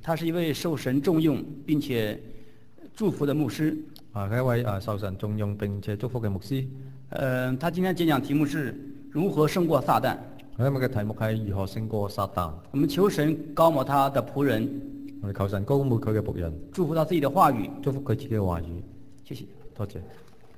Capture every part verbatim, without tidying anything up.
他是一位受神重用並且祝福的牧師。 啊，佢一位啊受神重用並且祝福嘅牧師。 呃，他今天講講題目是如何勝過撒旦。 佢今日嘅題目係如何勝過撒旦。 我們求神膏抹他的僕人， 我哋求神膏抹佢嘅僕人， 祝福他自己的話語， 祝福佢自己嘅話語。 謝謝， 多謝。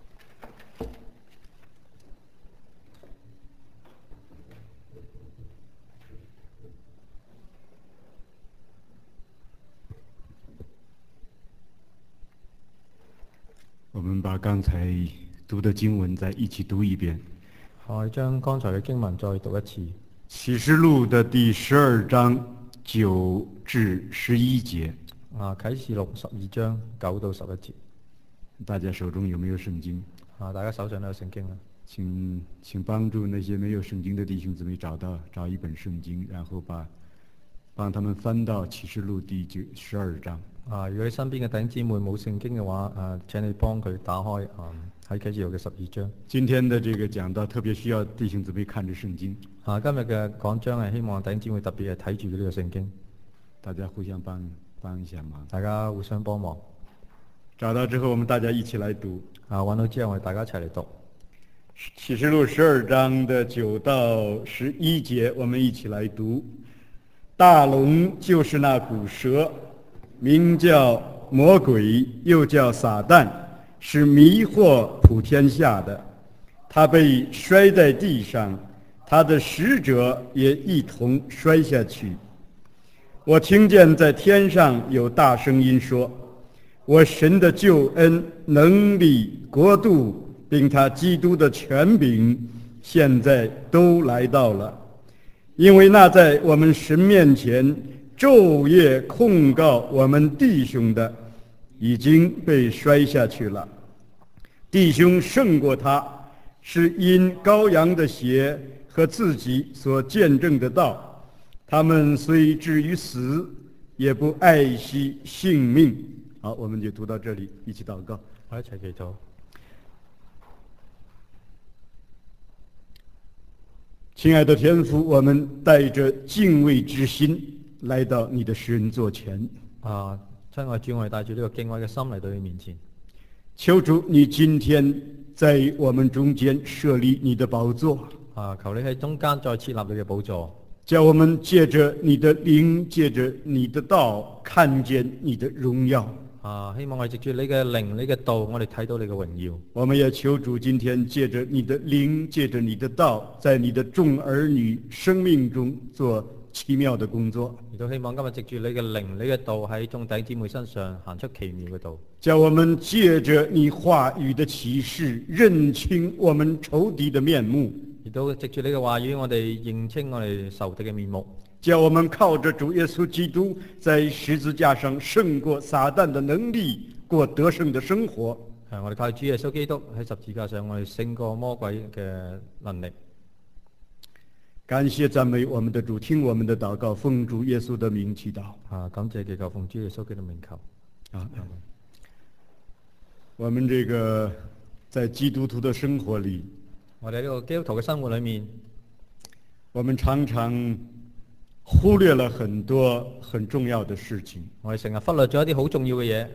我們把剛才讀的經文再一起讀一遍。 我將剛才嘅經文再讀一次。 啟示錄的第十二章九至十一節。 啊，啟示錄十二章九到十一節。 大家手中有沒有聖經？ 啊，大家手上都有聖經啦。 請請幫助那些沒有聖經的弟兄姊妹找到找一本聖經，然後把幫他們翻到啟示錄第九十二章。 啊，如果你身邊嘅弟兄姊妹冇聖經嘅話，啊，請你幫佢打開啊喺啟示錄嘅十二章。 今天的這個講道特別需要弟兄姊妹看着聖經。 啊，今日嘅講章係希望弟兄姊妹特別係睇住呢個聖經， 大家互相幫幫一下忙。 大家互相幫忙。 找到之後，我們大家一起來讀。 啊，揾到之後，我哋大家一齊嚟讀。 啟示錄十二章的九到十一節，我們一起來讀。大龍就是那古蛇，名叫魔鬼，又叫撒旦，是迷惑普天下的。他被摔在地上，他的使者也一同摔下去。我聽見在天上有大聲音說，我神的救恩、能力、國度並他基督的權柄現在都來到了，因為那在我們神面前晝夜控告我們弟兄的已經被摔下去了。弟兄勝過他，是因羔羊的血和自己所見證的道，他們雖至於死，也不愛惜性命。好，我們就讀到這裡，一起禱告。 我一齊祈禱。 親愛的天父，我們帶着敬畏之心來到你的施恩座前。 啊，親愛主，我哋帶住呢個敬畏嘅心嚟到你面前。 求主，你今天在我們中間設立你的寶座。 啊，求你喺中間再設立你嘅寶座。 叫我們借着你的靈，借着你的道，看見你的榮耀。 啊，希望我哋藉住你嘅靈、你嘅道，我哋睇到你嘅榮耀。 我們也求主今天借着你的靈，借着你的道，在你的眾兒女生命中做奇妙的工作。 亦都希望今日藉住你嘅靈、你嘅道喺眾弟兄姊妹身上行出奇妙嘅道。 叫我們借着你話語的啟示，認清我們仇敵的面目。 亦都藉住你嘅話語，我哋認清我哋仇敵嘅面目。 叫我們靠着主耶穌基督在十字架上勝過撒旦的能力，過得勝的生活。 係，我哋靠主耶穌基督喺十字架上，我哋勝過魔鬼嘅能力。 感謝讚美我們的主，聽我們的禱告，奉主耶穌的名祈禱。 啊，感謝祈求奉主耶穌基督名求。 啊，我們這個在基督徒的生活裏， 我哋呢個基督徒嘅生活裏面， 我們常常忽略了很多很重要的事情。 我哋成日忽略咗一啲好重要嘅嘢。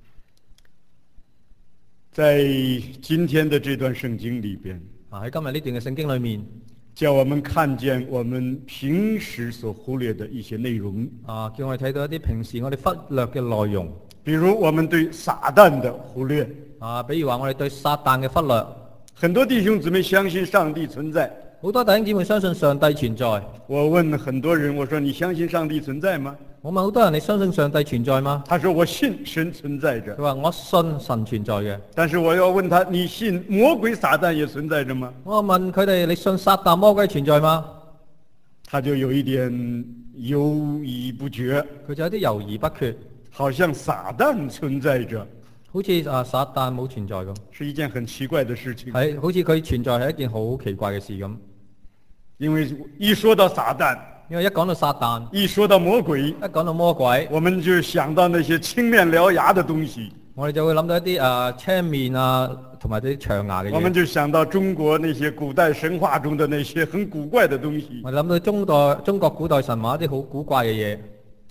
在今天的這段聖經裏邊， 啊，喺今日呢段嘅聖經裏面， 叫我們看見我們平時所忽略的一些內容。 啊，叫我哋睇到一啲平時我哋忽略嘅內容。 比如我們對撒旦的忽略。 啊，比如話我哋對撒旦嘅忽略。 很多弟兄姊妹相信上帝存在。 好多弟兄姊妹相信上帝存在。 我問很多人，我說你相信上帝存在嗎？ 我問好多人，你相信上帝存在嗎？ 他說我信神存在着。 佢話我信神存在嘅。 但是我要問他，你信魔鬼撒旦也存在着嗎？ 我問佢哋，你信撒旦魔鬼存在嗎？ 他就有一點猶豫不決。 佢就有啲猶豫不決， 好像撒旦存在着。 好似啊撒旦冇存在咁， 是一件很奇怪的事情。 係好似佢存在係一件好奇怪嘅事咁。 因為一說到撒旦， 因為一講到撒旦， 一說到魔鬼， 一講到魔鬼， 我們就想到那些青面獠牙的東西。 我哋就會諗到一啲啊青面啊同埋啲長牙嘅嘢。 我們就想到中國那些古代神話中的那些很古怪的東西。 我哋諗到中代中國古代神話一啲好古怪嘅嘢。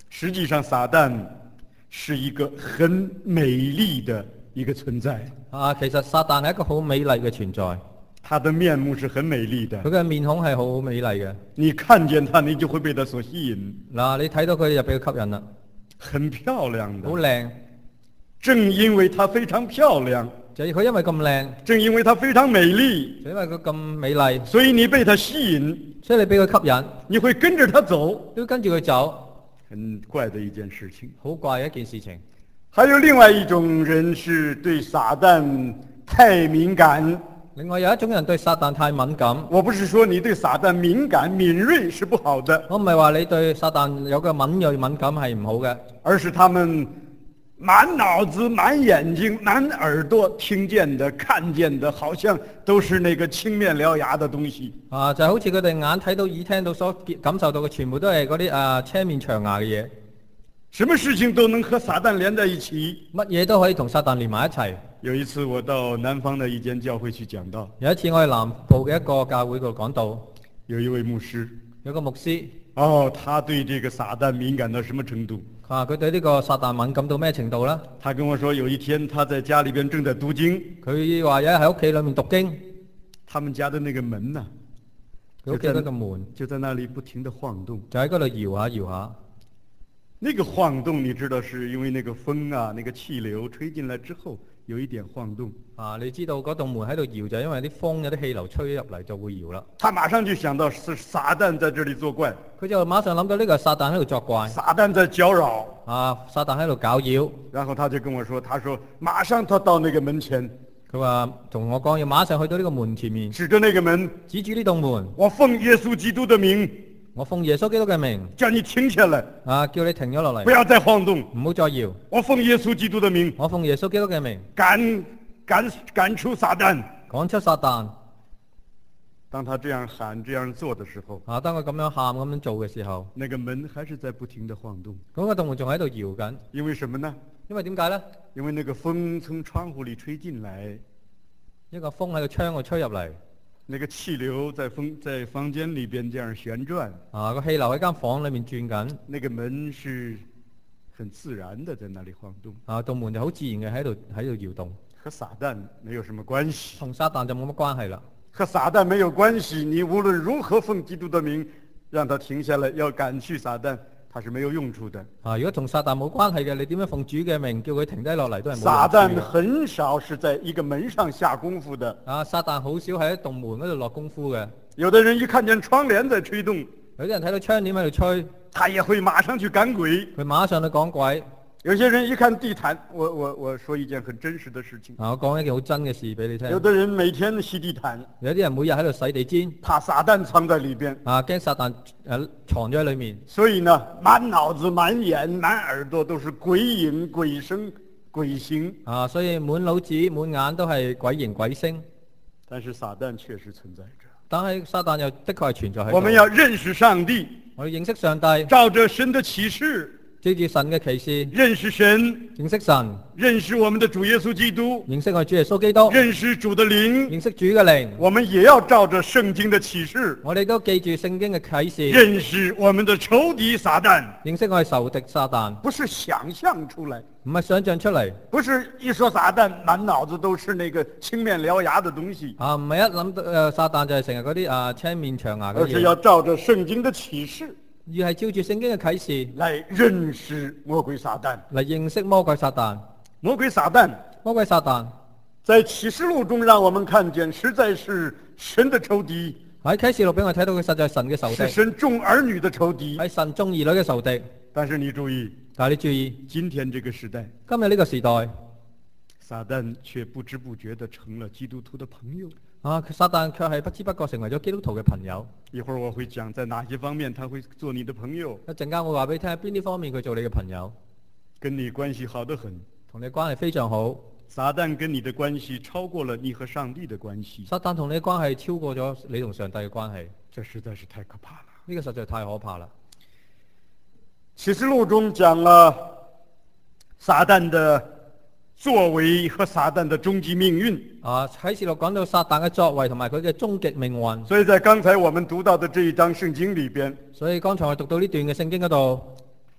實際上，撒旦是一個很美麗的一個存在。 啊，其實撒旦係一個好美麗嘅存在， 他的面目是很美麗的。 佢嘅面孔係好美麗嘅。 你看見他，你就會被他所吸引。 嗱，你睇到佢就俾佢吸引啦， 很漂亮的。 好靚。 正因為他非常漂亮， 就係佢因為咁靚， 正因為他非常美麗， 就因為佢咁美麗， 所以你被他吸引， 所以你俾佢吸引， 你會跟着他走， 都跟住佢走， 很怪的一件事情。 好怪嘅一件事情。 還有另外一種人是對撒旦太敏感。 另外有一種人對撒旦太敏感。 我不是說你對撒旦敏感敏銳是不好的， 我唔係話你對撒旦有個敏銳敏感係唔好嘅， 而是他們滿腦子、滿眼睛、滿耳朵聽見的、看見的，好像都是那個青面獠牙的東西。 啊，就好似佢哋眼睇到、耳聽到、所感受到嘅，全部都係嗰啲啊青面長牙嘅嘢。 什麼事情都能和撒旦連在一起， 乜嘢都可以同撒旦連埋一齊。 有一次我到南方的一間教會去講道， 有一次我去南部嘅一個教會度講道， 有一位牧師， 有個牧師， 哦，他對這個撒旦敏感到什麼程度？ 啊，佢對呢個撒旦敏感到咩程度呢？ 他跟我說，有一天他在家裏邊正在讀經， 佢話有一日喺屋企裏面讀經， 他們家的那個門呢、啊， 佢屋企嗰個門就在那裏不停地晃動， 就喺嗰度搖下搖下。 那個晃動，你知道是因為那個風啊，那個氣流吹進來之後，有一點晃動。 啊，你知道嗰棟門喺度搖，就因為啲風有啲氣流吹入嚟就會搖啦。 他馬上就想到是撒旦在這裏作怪， 佢就馬上諗到呢個撒旦喺度作怪， 撒旦在攪擾。 啊，撒旦喺度搞擾。 然後他就跟我說，他說馬上他到那個門前， 佢話同我講要馬上去到呢個門前面， 指着那個門， 指住呢棟門， 我奉耶穌基督的名， 我奉耶穌基督嘅名， 叫你停下來， 啊，叫你停咗落嚟， 不要再晃動， 唔好再搖。 我奉耶穌基督的名， 我奉耶穌基督嘅名， 趕趕趕出撒旦， 趕出撒旦。 當他這樣喊這樣做的時候， 啊，當佢咁樣喊咁樣做嘅時候， 那個門還是在不停地晃動。 咁個棟門仲喺度搖緊。 因為什麼呢？ 因為點解呢？ 因為那個風從窗戶裏吹進來， 一個風喺個窗度吹入嚟， 那個氣流在風在房間裏邊這樣旋轉， 啊，個氣流喺間房裏面轉緊， 那個門是很自然的在那裏晃動。 啊，棟門就好自然嘅喺度喺度搖動， 和撒旦沒有什麼關係， 同撒旦就冇乜關係啦。 和撒旦沒有關係，你無論如何奉基督的名讓他停下來，要趕去撒旦，他是沒有用處的。 啊，如果同撒旦冇關係嘅，你點樣奉主嘅名叫佢停低落嚟都係冇用處嘅。 撒旦很少是在一個門上下功夫的。 啊，撒旦好少喺一棟門嗰度落功夫嘅。 有的人一看見窗簾在吹動， 有啲人睇到窗簾喺度吹， 他也會馬上去趕鬼。 佢馬上去講鬼。 有些人一看地毯，我我我說一件很真實的事情。 啊，我講一件好真嘅事俾你聽。 有的人每天洗地毯， 有啲人每日喺度洗地氈， 怕撒旦藏在裏邊。 啊，驚撒旦誒藏咗喺裏面。 所以呢，滿腦子、滿眼、滿耳朵都是鬼影、鬼聲、鬼形。 啊，所以滿腦子、滿眼都係鬼形鬼聲。 但是撒旦確實存在着。 但係撒旦又的確係存在喺度。 我們要認識上帝， 我要認識上帝， 照着神的啟示， 照住神嘅啟示， 認識神， 認識神， 認識我們的主耶穌基督， 認識我主耶穌基督， 認識主的靈， 認識主嘅靈。 我們也要照着聖經的啟示， 我哋都記住聖經嘅啟示， 認識我們的仇敵撒旦， 認識我哋仇敵撒旦， 不是想象出來， 唔係想象出嚟。 不是一說撒旦滿腦子都是那個青面獠牙的東西啊，唔係一諗到誒撒旦就係成日嗰啲啊青面長牙嘅嘢， 而是要照着聖經的啟示， 而係照住聖經嘅啟示來認識魔鬼撒旦， 嚟認識魔鬼撒旦。 魔鬼撒旦， 魔鬼撒旦在啟示錄中讓我們看見，實在是神的仇敵。 喺啟示錄俾我睇到佢實在係神嘅仇敵， 是神眾兒女的仇敵， 係神眾兒女嘅仇敵。 但是你注意， 但係你注意， 今天這個時代， 今日呢個時代， 撒旦卻不知不覺地成了基督徒的朋友。 啊，撒旦卻係不知不覺成為咗基督徒嘅朋友。 一會兒我會講在哪些方面他會做你的朋友。 一陣間我話俾你聽，邊啲方面佢做你嘅朋友， 跟你關係好得很， 同你關係非常好。 撒旦跟你的關係超過了你和上帝的關係。 撒旦同你嘅關係超過咗你同上帝嘅關係， 這實在是太可怕了。 呢個實在太可怕啦。 啟示錄中講了撒旦的作為和撒旦的終極命運。 啊，啟示錄講到撒旦嘅作為同埋佢嘅終極命運。 所以在剛才我們讀到的這一章聖經裏邊， 所以剛才我讀到呢段嘅聖經嗰度，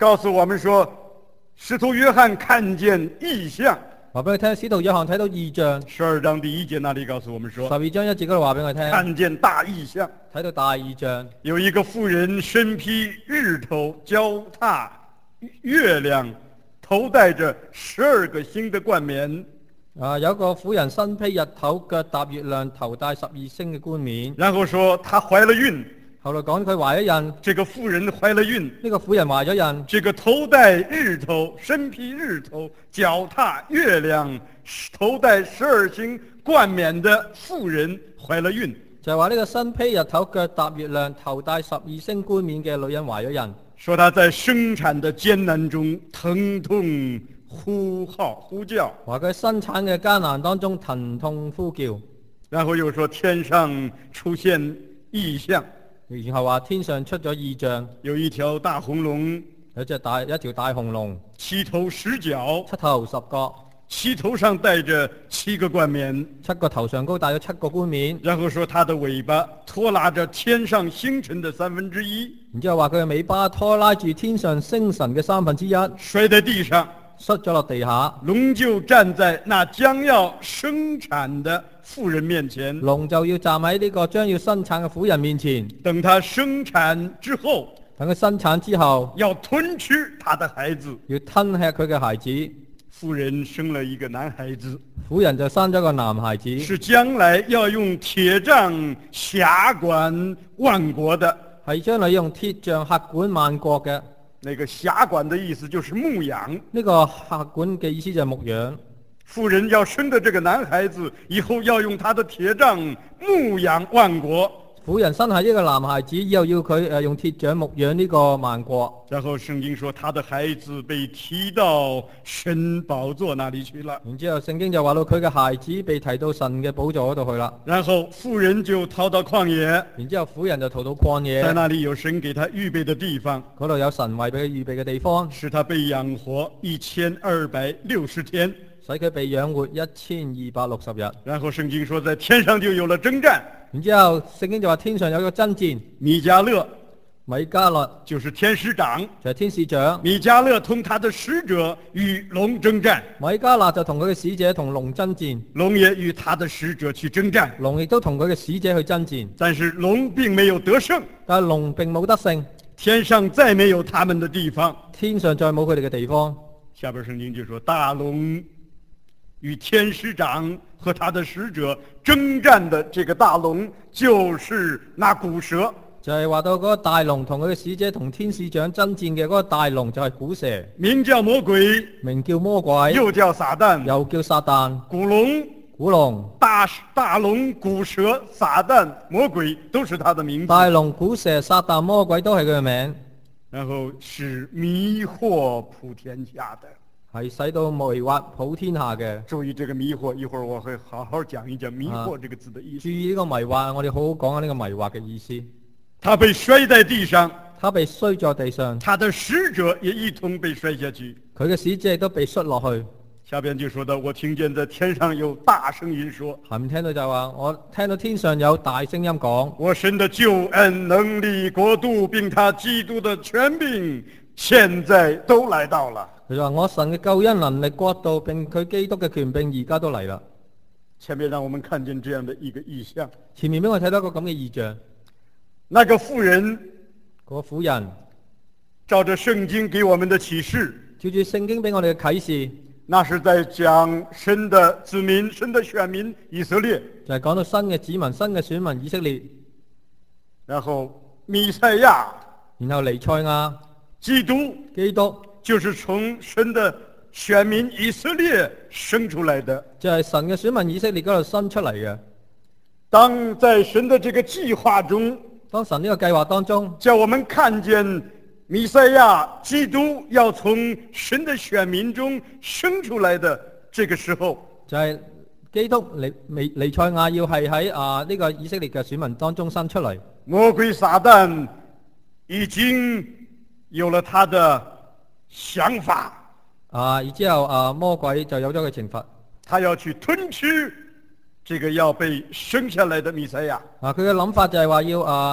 告訴我們說，使徒約翰看見異象。 話俾佢聽，使徒約翰睇到異象。 十二章第一節那裡告訴我們說， 十二章一節嗰度話俾我聽， 看見大異象， 睇到大異象， 有一個婦人身披日頭，腳踏月亮，頭戴着十二個星的冠冕。 啊，有一個婦人身披日頭，腳踏月亮，頭戴十二星嘅冠冕。 然後說她懷了孕。 後來講佢懷咗孕， 這個婦人懷了孕。 呢個婦人懷咗孕。 這個頭戴日頭，身披日頭，腳踏月亮，頭戴十二星冠冕的婦人懷了孕。 就係話呢個身披日頭，腳踏月亮，頭戴十二星冠冕嘅女人懷咗孕。 說她在生產的艱難中疼痛呼號呼叫。 話佢生產嘅艱難當中疼痛呼叫。 然後又說天上出現異象。 然後話天上出咗異象， 有一條大紅龍， 有隻大一條大紅龍， 七頭十腳， 七頭十角， 七頭上戴着七個冠冕， 七個頭上高戴咗七個冠冕。 然後說它的尾巴拖拉着天上星辰的三分之一， 然之後話佢嘅尾巴拖拉住天上星辰嘅三分之一， 摔在地上， 摔咗落地下。 龍就站在那將要生產的婦人面前， 龍就要站喺呢個將要生產嘅婦人面前， 等他生產之後， 等佢生產之後， 要吞吃他的孩子， 要吞吃佢嘅孩子。 婦人生了一個男孩子， 婦人就生咗個男孩子， 是將來要用鐵杖轄管萬國的， 係將來用鐵杖轄管萬國嘅。 那個轄管的意思就是牧養， 呢個轄管嘅意思就係牧養。 婦人要生的這個男孩子，以後要用他的鐵杖牧養萬國。 婦人生係一個男孩子，以後要佢誒用鐵杖牧養呢個萬國。 然後聖經說，他的孩子被提到神寶座那裡去了。 然之後聖經就話到佢嘅孩子被提到神嘅寶座嗰度去啦。 然後婦人就逃到曠野。 然之後婦人就逃到曠野， 在那裡有神給他預備的地方， 嗰度有神為俾佢預備嘅地方， 使他被養活一千二百六十天。 使佢被養活一千二百六十日。 然後聖經說，在天上就有了征戰。 然之後聖經就話天上有個爭戰。 米迦勒， 米迦勒就是天使長， 就係天使長。 米迦勒同他的使者與龍征戰。 米迦勒就同佢嘅使者同龍爭戰。 龍也與他的使者去征戰。 龍亦都同佢嘅使者去爭戰。 但是龍並沒有得勝。 但係龍並冇得勝。 天上再沒有他們的地方。 天上再冇佢哋嘅地方。 下邊聖經就說，大龍與天使長和他的使者征戰的這個大龍，就是那古蛇。 就係話到嗰個大龍同佢嘅使者同天使長爭戰嘅嗰個大龍就係古蛇， 名叫魔鬼， 名叫魔鬼， 又叫撒旦， 又叫撒旦。 古龍、 古龍、 大大龍、古蛇、撒旦、魔鬼都是他的名字。 大龍、古蛇、撒旦、魔鬼都係佢嘅名。 然後是迷惑普天下的。 係使到迷惑普天下嘅。 注意這個迷惑，一會兒我會好好講一講迷惑這個字的意思。 注意呢個迷惑，我哋好好講下呢個迷惑嘅意思。 他被摔在地上， 他被摔在地上， 他的使者也一同被摔下去， 佢嘅使者亦都被摔落去。 下邊就說到，我聽見在天上有大聲音說， 下面聽到就話，我聽到天上有大聲音講， 我神的救恩、能力、國度，並他基督的權柄，現在都來到了。 佢就話我神嘅救恩、能力、國度，並佢基督嘅權柄，而家都嚟啦。 前面讓我們看見這樣的一個異象， 前面俾我睇到一個咁嘅異象。 那個婦人， 個婦人照着聖經給我們的啟示， 照住聖經俾我哋嘅啟示， 那是在講神的子民、神的選民以色列， 就係講到新嘅子民、新嘅選民以色列， 然後彌賽亞， 然後彌賽亞， 基督， 基督就是從神的選民以色列生出來的， 就係神嘅選民以色列嗰度生出嚟嘅。 當在神的這個計劃中， 當神呢個計劃當中， 叫我們看見彌賽亞基督要從神的選民中生出來的這個時候， 就係基督彌彌彌賽亞要係喺啊呢個以色列嘅選民當中生出嚟。 魔鬼撒旦已經有了他的想法， 啊，然之後啊魔鬼就有咗佢懲罰， 他要去吞吃這個要被生下來的彌賽亞。 啊，佢嘅諗法就係話要啊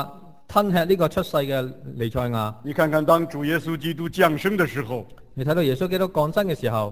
吞吃呢個出世嘅彌賽亞。 你看看，當主耶穌基督降生的時候， 你睇到耶穌基督降生嘅時候，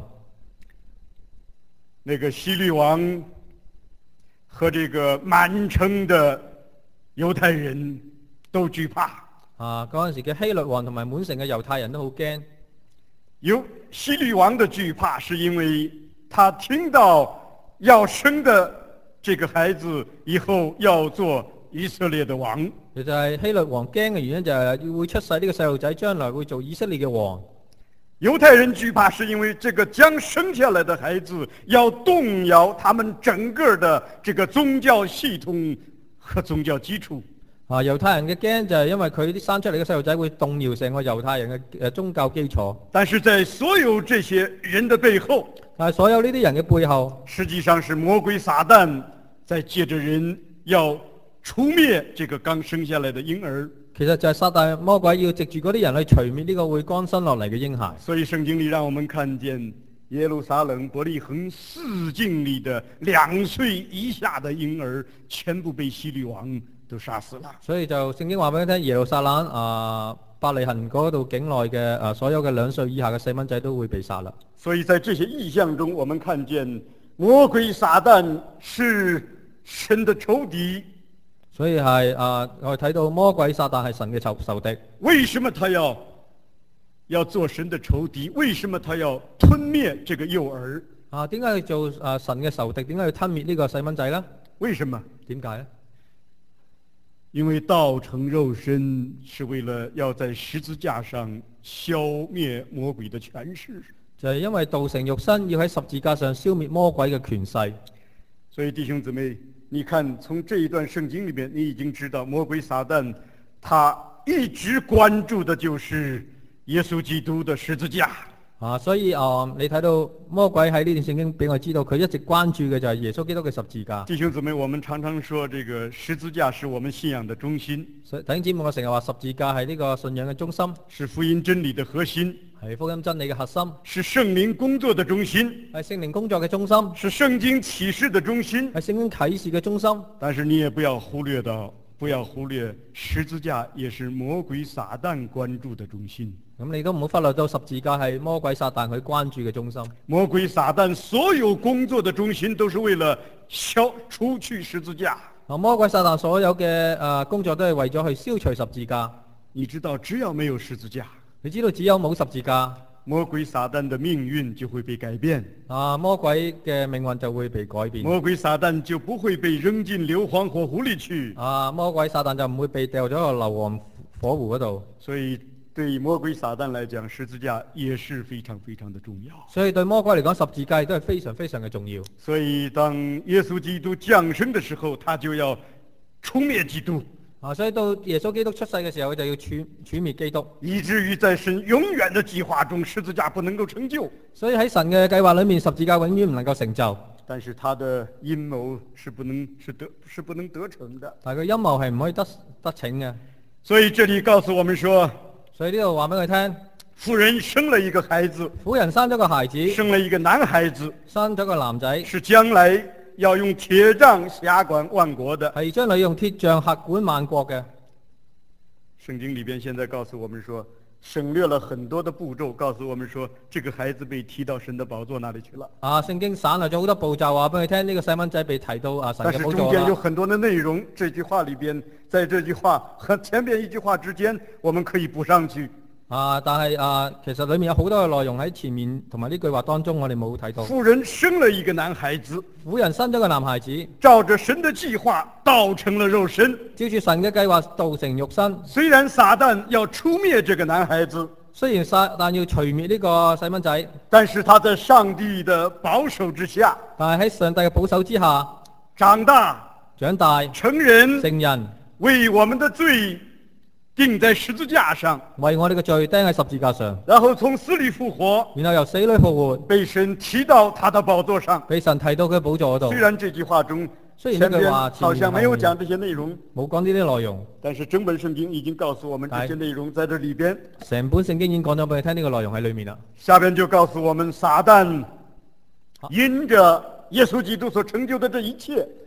那個希律王和這個滿城的猶太人都懼怕。 啊，嗰陣時嘅希律王同埋滿城嘅猶太人都好驚。 有希律王的懼怕，是因為他聽到要生的這個孩子以後要做以色列的王。 其實係希律王驚嘅原因就係會出世呢個細路仔將來會做以色列嘅王。 猶太人懼怕，是因為這個將生下來的孩子要動搖他們整個的這個宗教系統和宗教基礎。 啊，猶太人嘅驚就係因為佢啲生出嚟嘅細路仔會動搖成個猶太人嘅誒宗教基礎。 但是在所有這些人的背後， 但係所有呢啲人嘅背後， 實際上是魔鬼撒旦在借着人要除滅這個剛生下來的嬰兒。 其實就係撒旦魔鬼要藉住嗰啲人去除滅呢個會剛生落嚟嘅嬰孩。 所以聖經裏讓我們看見耶路撒冷伯利恆四境裏的兩歲以下的嬰兒全部被希律王都殺死了。 所以就聖經話俾你聽，耶路撒冷啊伯利恆嗰度境內嘅啊所有嘅兩歲以下嘅細蚊仔都會被殺啦。 所以在這些異象中，我們看見魔鬼撒旦是神的仇敵。 所以係啊，我哋睇到魔鬼撒旦係神嘅仇仇敵。 為什麼他要要做神的仇敵？為什麼他要吞滅這個幼兒？ 啊，點解要做啊神嘅仇敵？點解要吞滅呢個細蚊仔呢？ 為什麼？ 點解呢？ 因為道成肉身是為了要在十字架上消滅魔鬼的權勢。 就係因為道成肉身，要喺十字架上消滅魔鬼嘅權勢。 所以弟兄姊妹，你看從這一段聖經裏面，你已經知道魔鬼撒旦他一直關注的就是耶穌基督的十字架。 啊，所以啊，你睇到魔鬼喺呢段聖經俾我知道，佢一直關注嘅就係耶穌基督嘅十字架。 弟兄姊妹，我們常常說這個十字架是我們信仰的中心。 所以弟兄姊妹，我成日話十字架係呢個信仰嘅中心， 是福音真理的核心， 係福音真理嘅核心， 是聖靈工作的中心， 係聖靈工作嘅中心， 是聖經啟示的中心， 係聖經啟示嘅中心。 但是你也不要忽略到，不要忽略十字架也是魔鬼撒旦關注的中心。 咁你都唔好忽略到十字架係魔鬼撒旦佢關注嘅中心。 魔鬼撒旦所有工作的中心都是為了消除去十字架。 啊，魔鬼撒旦所有嘅誒、呃、工作都係為咗去消除十字架。 你知道，只要沒有十字架， 你知道只有冇十字架， 魔鬼撒旦的命運就會被改變。 啊，魔鬼嘅命運就會被改變。 魔鬼撒旦就不會被扔進硫磺火湖裏去。 啊，魔鬼撒旦就唔會被掉咗落硫磺火湖嗰度。 所以對魔鬼撒旦來講，十字架也是非常非常的重要。 所以對魔鬼嚟講，十字架亦都係非常非常嘅重要。 所以當耶穌基督降生的時候，他就要除滅基督。 啊，所以到耶穌基督出世嘅時候，佢就要除除滅基督， 以至於在神永遠的計劃中，十字架不能夠成就。 所以喺神嘅計劃裏面，十字架永遠唔能夠成就。 但是他的陰謀是不能是得是不能得逞的。 但係佢陰謀係唔可以得得逞嘅。 所以這裡告訴我們說， 所以呢度話俾佢聽， 婦人生了一個孩子， 婦人生咗個孩子， 生了一個男孩子， 生咗個男仔， 是將來要用鐵杖轄管萬國的， 係將來用鐵杖轄管萬國嘅。 聖經裡邊現在告訴我們說，省略了很多的步驟，告訴我們說，這個孩子被提到神的寶座那裡去了。 啊，聖經省略咗好多步驟，話俾佢聽，呢個細蚊仔被提到啊神但是嘅寶座中間有啦。 很多的內容，這句話裡邊，在這句話和前邊一句話之間，我們可以補上去。 啊，但係啊，其實裏面有好多嘅內容喺前面同埋呢句話當中，我哋冇睇到。 婦人生了一個男孩子， 婦人生咗個男孩子， 照着神的計劃，道成了肉身。 照住神嘅計劃，道成肉身。 雖然撒旦要除滅這個男孩子， 雖然撒旦要除滅呢個細蚊仔， 但是他在上帝的保守之下， 但係喺上帝嘅保守之下， 長大、 長大、 成人， 成人， 為我們的罪釘在十字架上， 為我哋嘅罪釘喺十字架上， 然後從死裏復活， 然後由死裏復活， 被神提到他的寶座上。 俾神提到佢寶座嗰度。 雖然這句話中雖然前邊呢句話好像沒有講這些內容， 冇講呢啲內容， 但是整本聖經已經告訴我們這些內容在這裏邊。 成本聖經已經講咗俾你聽，呢個內容喺裏面啦。 下邊就告訴我們，撒旦因着耶穌基督所成就的這一切，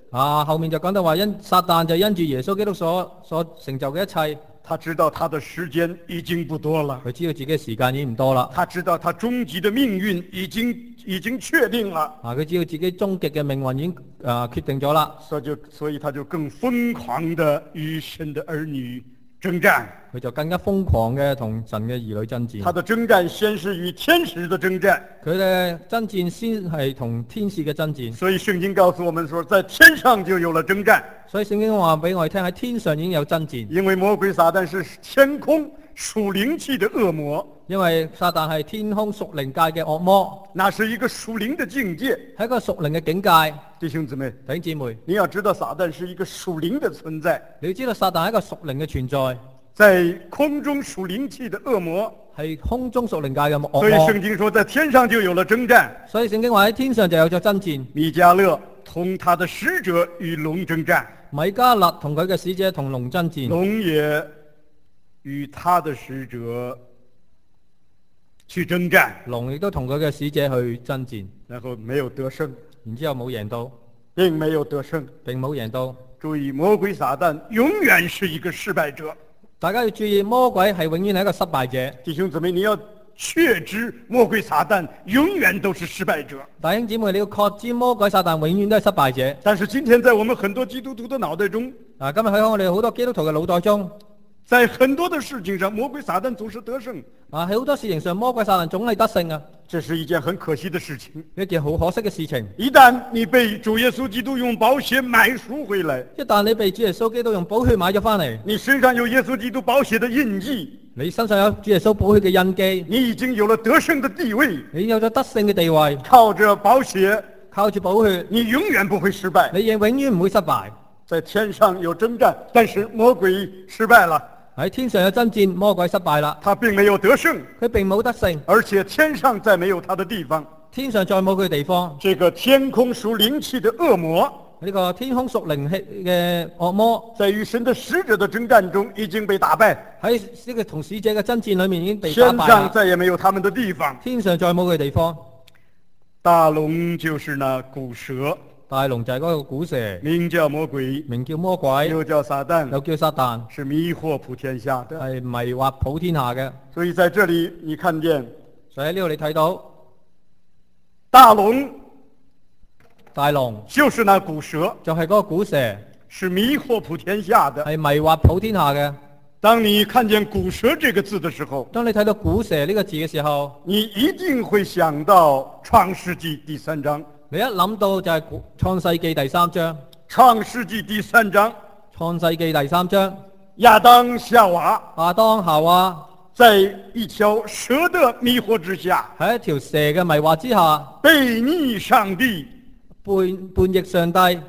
啊，後面就講到話因撒旦就因住耶穌基督所所成就嘅一切， 他知道他的時間已經不多了， 佢知道自己嘅時間已經唔多啦。 他知道他終極的命運已經已經確定了， 啊，佢知道自己終極嘅命運已經啊決定咗啦， 所以就所以他就更瘋狂的與神的兒女征戰。 佢就更加瘋狂嘅同神嘅兒女爭戰。 他的征戰先是與天使的征戰， 佢嘅爭戰先係同天使嘅爭戰。 所以聖經告訴我們說，在天上就有了征戰。 所以聖經話俾我哋聽，喺天上已經有爭戰。 因為魔鬼撒旦是天空屬靈氣的惡魔， 因為撒旦係天空屬靈界嘅惡魔， 那是一個屬靈的境界。 係一個屬靈嘅境界。 弟兄姊妹， 弟兄姊妹， 你要知道撒旦是一個屬靈的存在， 你要知道撒旦係一個屬靈嘅存在， 在空中屬靈氣的惡魔， 係空中屬靈界嘅惡魔。 所以聖經說在天上就有了征戰。 所以聖經話喺天上就有咗爭戰。 米迦勒同他的使者與龍征戰， 米迦勒同佢嘅使者同龍爭戰， 龍也與他的使者去征戰， 龍亦都同佢嘅使者去爭戰， 然後沒有得勝， 然之後冇贏到， 並沒有得勝。 並冇贏到。 注意，魔鬼撒旦永遠是一個失敗者。 大家要注意，魔鬼係永遠係一個失敗者。 弟兄姊妹，你要確知魔鬼撒旦永遠都是失敗者。 弟兄姊妹，你要確知魔鬼撒旦永遠都係失敗者。 但是今天在我們很多基督徒的腦袋中， 啊，今日喺我哋好多基督徒嘅腦袋中， 在很多的事情上，魔鬼撒旦總是得勝。 啊，喺好多事情上，魔鬼撒旦總係得勝啊！ 這是一件很可惜的事情， 一件好可惜嘅事情。 一旦你被主耶穌基督用寶血買贖回來， 一旦你被主耶穌基督用寶血買咗翻嚟， 你身上有耶穌基督寶血的印記， 你身上有主耶穌寶血嘅印記， 你已經有了得勝的地位， 你有咗得勝嘅地位， 靠着寶血， 靠住寶血， 你永遠不會失敗。 你亦永遠唔會失敗。 在天上有征戰，但是魔鬼失敗了。 喺天上有爭戰，魔鬼失敗啦， 他並沒有得勝， 佢並冇得勝， 而且天上再沒有他的地方。 天上再冇佢地方。 這個天空屬靈氣的惡魔， 呢個天空屬靈氣嘅惡魔， 在與神的使者的征戰中已經被打敗， 喺呢個同使者嘅爭戰裏面已經被打天敗啦。 上再也沒有他們的地方。 天上再冇佢地方。 大龍就是那古蛇， 大龍就係嗰個古蛇， 名叫魔鬼， 名叫魔鬼， 又叫撒旦， 又叫撒旦， 是迷惑普天下的。 係迷惑普天下嘅。 所以在這裏你看見所以喺呢度你睇到大龍， 大龍就是那古蛇， 就係嗰個古蛇， 是迷惑普天下的。 係迷惑普天下嘅。 當你看見古蛇這個字的時候， 當你睇到古蛇呢個字嘅時候， 你一定會想到創世紀第三章。 你一諗到就係古創世紀第三章。 創世紀第三章， 創世紀第三章， 亞當夏娃亞當夏娃在一條蛇的迷惑之下， 喺一條蛇嘅迷惑之下， 背逆上帝， 叛叛逆上帝，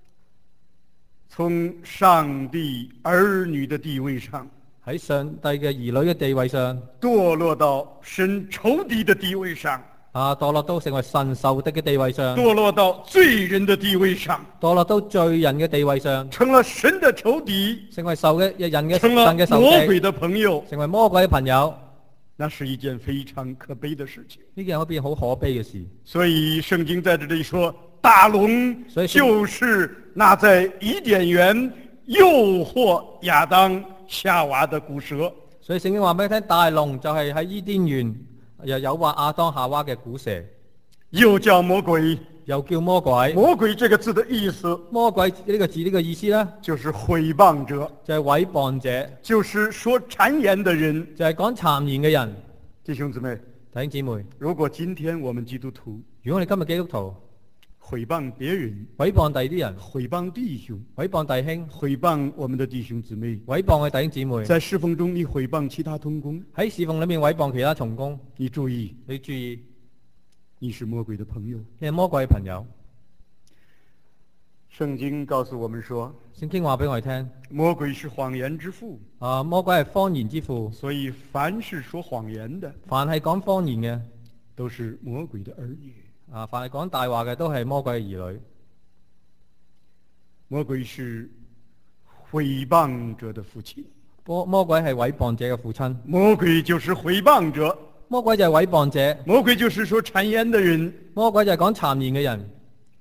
從上帝兒女的地位上， 喺上帝嘅兒女嘅地位上， 墮落到神仇敵的地位上， 啊，墮落到成為神仇敵嘅地位上， 墮落到罪人的地位上， 墮落到罪人嘅地位上， 成了神的仇敵， 成為仇嘅人嘅成了神嘅仇魔鬼敵， 的朋友， 成為魔鬼嘅朋友， 那是一件非常可悲的事情。 呢件係一件好可悲嘅事。 所以聖經在這裏說，大龍所以就是那在伊甸園誘惑亞當夏娃的古蛇。 所以聖經話俾你聽，大龍就係喺伊甸園又誘惑亞當夏娃嘅古蛇， 又叫魔鬼。 又叫魔鬼。 魔鬼這個字的意思， 魔鬼呢個字呢個意思呢， 就是毀謗者， 就係毀謗者， 就是說讒言的人。 就係講讒言嘅人。 弟兄姊妹， 弟兄姊妹， 如果今天我們基督徒如果我哋今日基督徒毀謗別人， 毀謗第二啲人， 毀謗弟兄， 毀謗弟兄， 毀謗我們的弟兄姊妹， 毀謗我哋弟兄姊妹， 在侍奉中你毀謗其他同工， 喺侍奉裏面毀謗其他同工， 你注意， 你注意， 你是魔鬼的朋友。 你係魔鬼嘅朋友。 聖經告訴我們說， 聖經話俾我哋聽， 魔鬼是謊言之父， 啊，魔鬼係謊言之父， 所以凡是說謊言的， 凡係講謊言嘅， 都是魔鬼的兒女。 啊，凡係講大話嘅，都係魔鬼嘅兒女。 魔鬼是毀謗者的父親， 魔魔鬼係毀謗者嘅父親， 魔鬼就是毀謗者， 魔鬼就係毀謗者， 魔鬼就是說讒言的人。 魔鬼就係講讒言嘅人。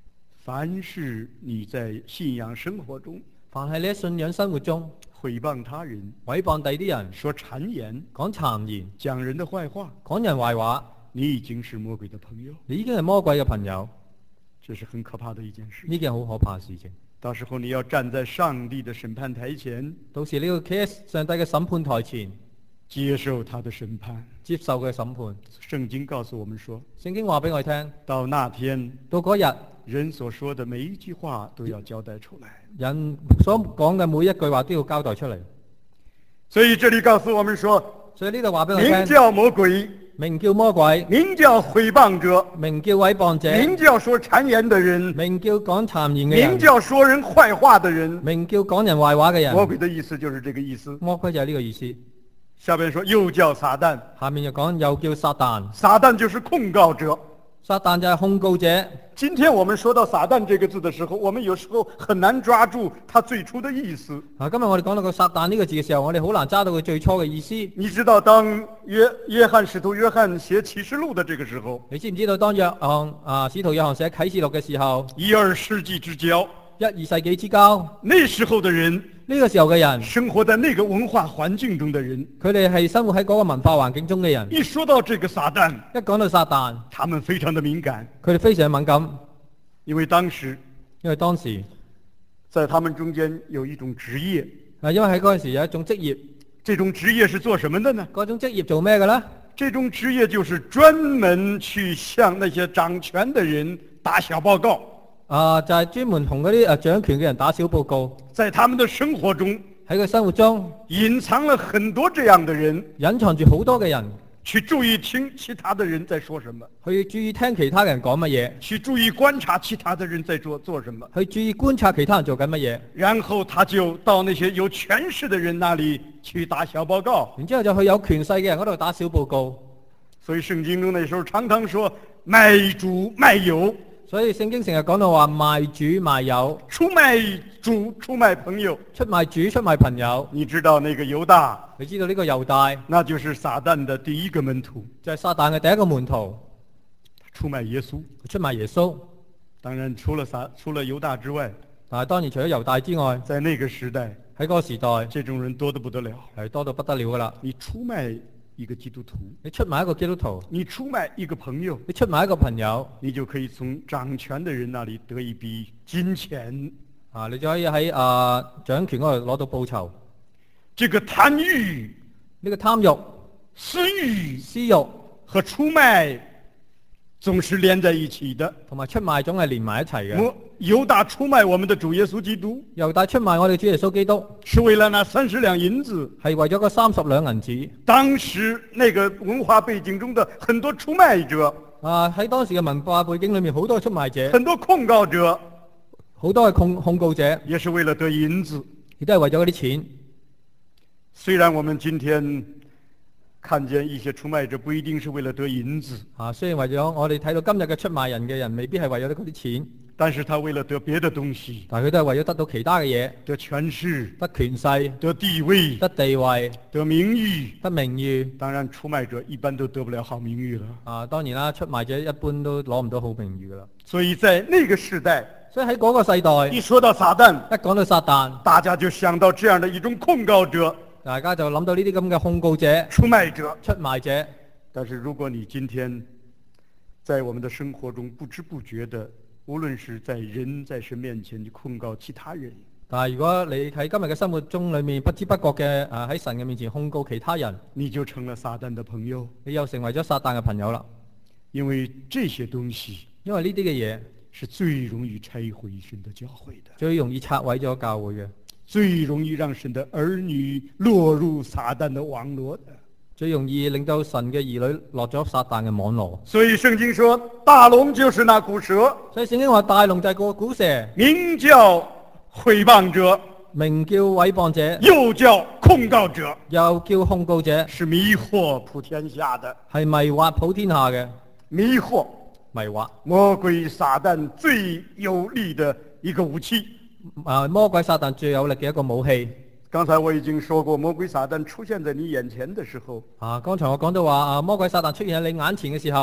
凡是你在信仰生活中凡係你喺信仰生活中毀謗他人、 毀謗第啲人、 說讒言、 講讒言、 講人的壞話， 講人壞話， 你已經是魔鬼的朋友， 你已經係魔鬼嘅朋友， 這是很可怕的一件事。 呢件好可怕嘅事情。 到時候你要站在上帝的審判台前， 到時你要企喺上帝嘅審判台前， 接受他的審判。 接受佢嘅審判。 聖經告訴我們說， 聖經話俾我哋聽， 到那天， 到嗰日， 人所說的每一句話都要交代出來， 人所講嘅每一句話都要交代出嚟。 所以這裏告訴我們說， 所以呢度話俾我聽， 名叫魔鬼， 名叫魔鬼， 名叫毀謗者， 名叫毀謗者， 名叫說讒言的人， 名叫講讒言嘅人， 名叫說人壞話的人， 名叫講人壞話嘅人。 魔鬼的意思就是這個意思。 魔鬼就係呢個意思。 下邊說又叫撒旦， 下面就講又叫撒旦， 撒旦就是控告者。 撒旦就係控告者。 今天我們說到撒旦這個字的時候，我們有時候很難抓住它最初的意思。 啊，今日我哋講到個撒旦呢個字嘅時候，我哋好難揸到佢最初嘅意思。 你知道當約約翰使徒約翰寫啟示錄的這個時候， 你知唔知道當約翰啊使徒約翰寫啟示錄嘅時候， 一二世紀之交， 一二世紀之交， 那時候的人， 呢個時候嘅人， 生活在那個文化環境中的人， 佢哋係生活喺嗰個文化環境中嘅人。 一說到這個撒旦， 一講到撒旦， 他們非常的敏感， 佢哋非常敏感， 因為當時因為當時在他們中間有一種職業， 啊，因為喺嗰陣時有一種職業， 這種職業是做什麼的呢？ 嗰種職業做咩嘅呢？ 這種職業就是專門去向那些掌權的人打小報告。 啊，就係專門同嗰啲誒掌權嘅人打小報告， 在他們的生活中， 喺佢生活中隱藏了很多這樣的人， 隱藏住好多嘅人， 去注意聽其他的人在說什麼， 去注意聽其他人講乜嘢， 去注意觀察其他的人在做做什麼， 去注意觀察其他人做緊乜嘢， 然後他就到那些有權勢的人那裡去打小報告， 然之後就去有權勢嘅人嗰度打小報告。 所以聖經中那時候常常說賣主賣友， 所以聖經成日講到話賣主賣友， 出賣主出賣朋友， 出賣主出賣朋友。 你知道那個猶大， 你知道呢個猶大， 那就是撒旦的第一個門徒， 就係撒旦嘅第一個門徒， 出賣耶穌。 出賣耶穌。 當然除了撒除了猶大之外， 但係當然除咗猶大之外， 在那個時代， 喺嗰個時代這種人多得不得了， 係多到不得了噶啦。 你出賣一個基督徒， 你出賣一個基督徒， 你出賣一個朋友， 你出賣一個朋友， 你就可以從掌權的人那裡得一筆金錢。 啊，你就可以喺啊掌權嗰度攞到報酬。 這個貪欲、 呢個貪欲、 私欲、 私欲和出賣總是連在一起的。 同埋出賣總係連埋一齊嘅。 我猶大出賣我們的主耶穌基督， 猶大出賣我哋主耶穌基督， 是為了那三十兩銀子， 係為咗個三十兩銀子。 當時那個文化背景中的很多出賣者， 啊喺當時嘅文化背景裏面，好多出賣者， 很多控告者， 好多嘅控控告者， 也是為了得銀子， 亦都係為咗嗰啲錢。 雖然我們今天看見一些出賣者不一定是為了得銀子， 啊，雖然為咗我哋睇到今日嘅出賣人嘅人，未必係為咗嗰啲錢， 但是他為了得別的東西， 但係佢都係為咗得到其他嘅嘢， 得權勢、 得權勢、 得地位、 得地位、 得名譽。 得名譽。 當然，出賣者一般都得不了好名譽了。 啊，當然啦，出賣者一般都攞唔到好名譽噶啦。 所以在那個時代， 所以喺嗰個世代， 一說到撒旦， 一講到撒旦， 大家就想到這樣的一種控告者、 大家就諗到呢啲咁嘅控告者、 出賣者。 出賣者。 但是如果你今天在我們的生活中不知不覺的，無論是在人在神面前去控告其他人， 但係如果你喺今日嘅生活中裏面不知不覺嘅啊喺神嘅面前控告其他人， 你就成了撒旦的朋友， 你又成為咗撒旦嘅朋友啦。 因為這些東西因為呢啲嘅嘢是最容易拆毀神的教會的， 最容易拆毀咗教會嘅， 最容易讓神的兒女落入撒旦的網羅的， 最容易令到神嘅兒女落咗撒旦嘅網羅。 所以聖經說大龍就是那古蛇， 所以聖經話大龍就係個古蛇， 名叫毀謗者， 名叫毀謗者， 又叫控告者， 又叫控告者， 是迷惑普天下的， 係迷惑普天下嘅， 迷惑迷惑魔鬼撒旦最有力的一個武器。 啊！魔鬼撒旦最有力嘅一個武器。 剛才我已經說過，魔鬼撒旦出現在你眼前的時候， 啊，剛才我講到話啊，魔鬼撒旦出現喺你眼前嘅時候，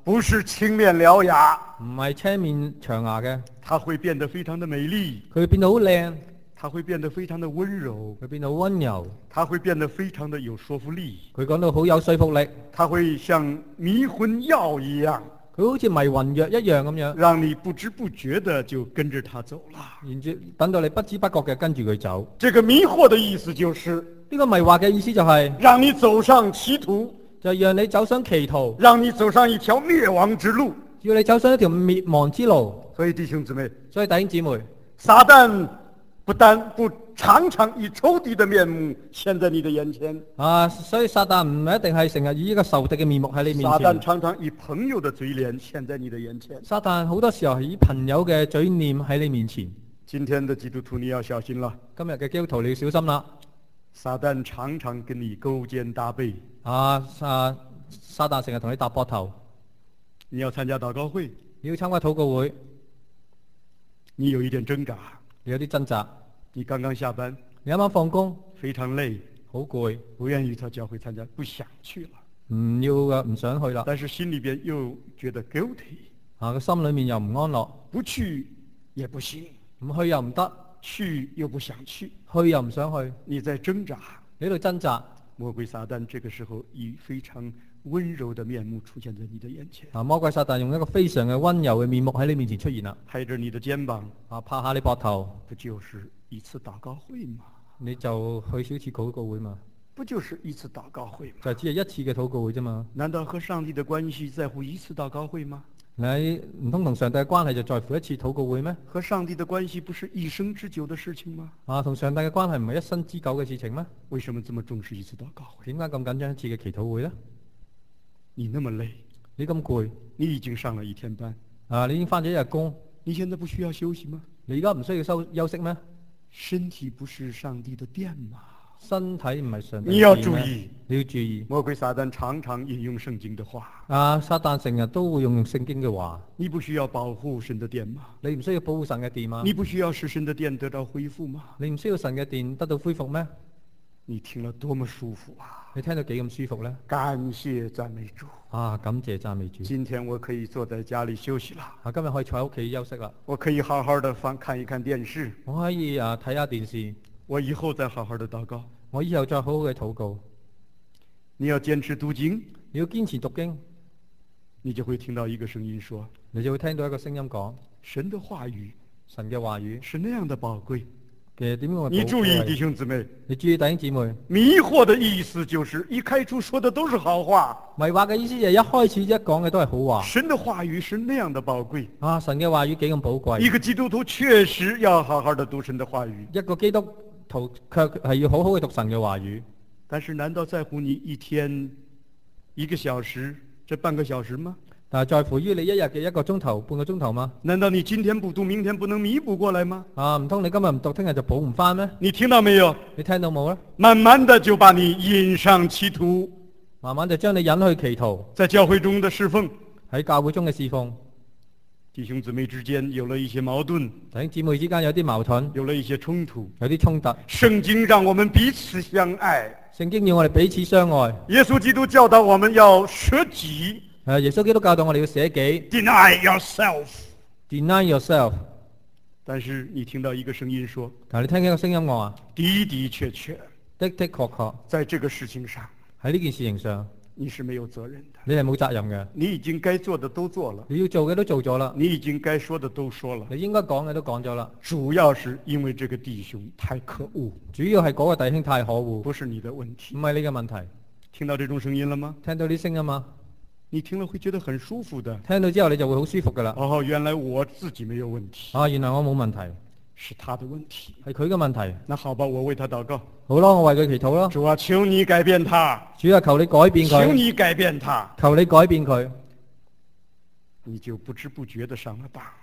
不是青面獠牙， 唔係青面長牙嘅， 它會變得非常的美麗， 佢會變到好靚， 它會變得非常的溫柔， 佢變到溫柔， 它會變得非常的有說服力， 佢講到好有說服力， 它會像迷魂藥一樣， 佢好似迷魂藥一樣咁樣， 讓你不知不覺的就跟着它走了。 然之等到你不知不覺嘅跟住佢走。 這個迷惑的意思就是呢個迷惑嘅意思就係、是、 讓你走上歧途， 就係讓你走上歧途， 讓你走上一條滅亡之路， 要你走上一條滅亡之路。 所以弟兄姊妹， 所以弟兄姊妹， 撒旦不但不常常以仇敵的面目現在你的眼前， 啊，所以撒旦唔一定係成日以一個仇敵嘅面目喺你面撒旦前。 常常以朋友的嘴臉現在你的眼前。 撒旦好多時候係以朋友嘅嘴臉喺你面前。 今天的基督徒你要小心了， 今日嘅基督徒你要小心啦。 撒旦常常跟你勾肩搭背。 啊啊！撒旦成日同你搭膊頭。 你要參加禱告會， 你要參加禱告會， 你有一點掙扎， 你有啲掙扎。 你剛剛下班， 你啱啱放工， 非常累， 好攰， 不願意到教會參加，不想去了。 唔要嘅，唔想去啦。 但是心裏邊又覺得 guilty， 啊個心裏面又唔安樂， 不去也不行， 唔去又唔得， 去又不想去， 去又唔想去， 你在掙扎， 你喺度掙扎。 魔鬼撒旦這個時候以非常溫柔的面目出現在你的眼前， 啊魔鬼撒旦用一個非常嘅溫柔嘅面目喺你面前出現啦。 拍着你的肩膀， 啊拍下你膊頭， 不就是一次禱告會嗎？ 你就去少次禱告會嘛？ 不就是一次禱告會嗎？ 就係只係一次嘅禱告會啫嘛。 難道和上帝的關係在乎一次禱告會嗎？ 你唔通同上帝嘅關係就在乎一次禱告會咩？ 和上帝的關係不是一生之久的事情嗎？ 啊，同上帝嘅關係唔係一生之久嘅事情咩？ 為什麼這麼重視一次禱告會？ 點解咁緊張一次嘅祈禱會呢？ 你那麼累， 你咁攰， 你已經上了一天班， 啊，你已經返咗一日工， 你現在不需要休息嗎？ 你而家唔需要休休息咩？ 身體不是上帝的殿嗎？ 身體唔係上帝嘅殿咩？ 你要注意， 你要注意。 魔鬼撒旦常常引用聖經的話。 啊，撒旦成日都會用聖經嘅話。 你不需要保護神的殿嗎？ 你唔需要保護神嘅殿嗎？ 你不需要使神的殿得到恢復嗎？ 你唔需要神嘅殿得到恢復咩？ 你聽了多麼舒服啊！ 你聽到幾咁舒服呢？ 感謝讚美主啊！感謝讚美主。 今天我可以坐在家裏休息了。 啊，今日可以坐喺屋企休息啦。 我可以好好的翻看一看電視。 我可以啊睇下電視。 我以後再好好的禱告。 我以後再好好嘅禱告。 你要堅持讀經， 你要堅持讀經， 你就會聽到一個聲音說， 你就會聽到一個聲音講， 神的話語， 神嘅話語是那樣的寶貴。 其實點樣？ 你注意，弟兄姊妹， 你注意弟兄姊妹。 迷惑的意思就是一開始說的都是好話。 迷惑嘅意思就係一開始一講嘅都係好話。 神的話語是那樣的寶貴。 啊，神嘅話語幾咁寶貴。 一個基督徒確實要好好的讀神的話語。 一個基督徒卻係要好好嘅讀神嘅話語。 但是難道在乎你一天一個小時，這半個小時嗎？ 但係在乎於你一日嘅一個鐘頭、半個鐘頭嗎？ 難道你今天不讀，明天不能彌補過來嗎？ 啊，唔通你今日唔讀，聽日就補唔翻咩？ 你聽到沒有？ 你聽到冇咧？ 慢慢的就把你引上歧途， 慢慢就將你引去歧途。 在教會中的侍奉， 喺教會中嘅侍奉， 弟兄姊妹之間有了一些矛盾， 弟兄姊妹之間有啲矛盾， 有了一些衝突， 有啲衝突。 聖經讓我們彼此相愛， 聖經要我哋彼此相愛。 耶穌基督教導我們要捨己。 誒，耶穌基督教導我哋要捨己 ，deny yourself，deny yourself。 但是你聽到一個聲音說， 但係你聽見一個聲音我話， 的的確確， 的的確確， 在這個事情上， 喺呢件事情上， 你是沒有責任的， 你係冇責任嘅。 你已經該做的都做了， 你要做嘅都做咗啦， 你已經該說的都說了， 你應該講嘅都講咗啦。 主要是因為這個弟兄太可惡， 主要係嗰個弟兄太可惡， 不是你的問題， 唔係你嘅問題。 聽到這種聲音了嗎？ 聽到啲聲音嗎？ 你聽了會覺得很舒服的。 聽到之後你就會好舒服噶啦。 哦，原來我自己沒有問題。 啊，原來我冇問題， 是他的問題， 係佢嘅問題。 那好吧，我為他禱告。 好啦，我為佢祈禱啦。 主啊，求你改變他。 主啊，求你改變佢。 求你改變他。 求你改變佢。 你就不知不覺地上了當。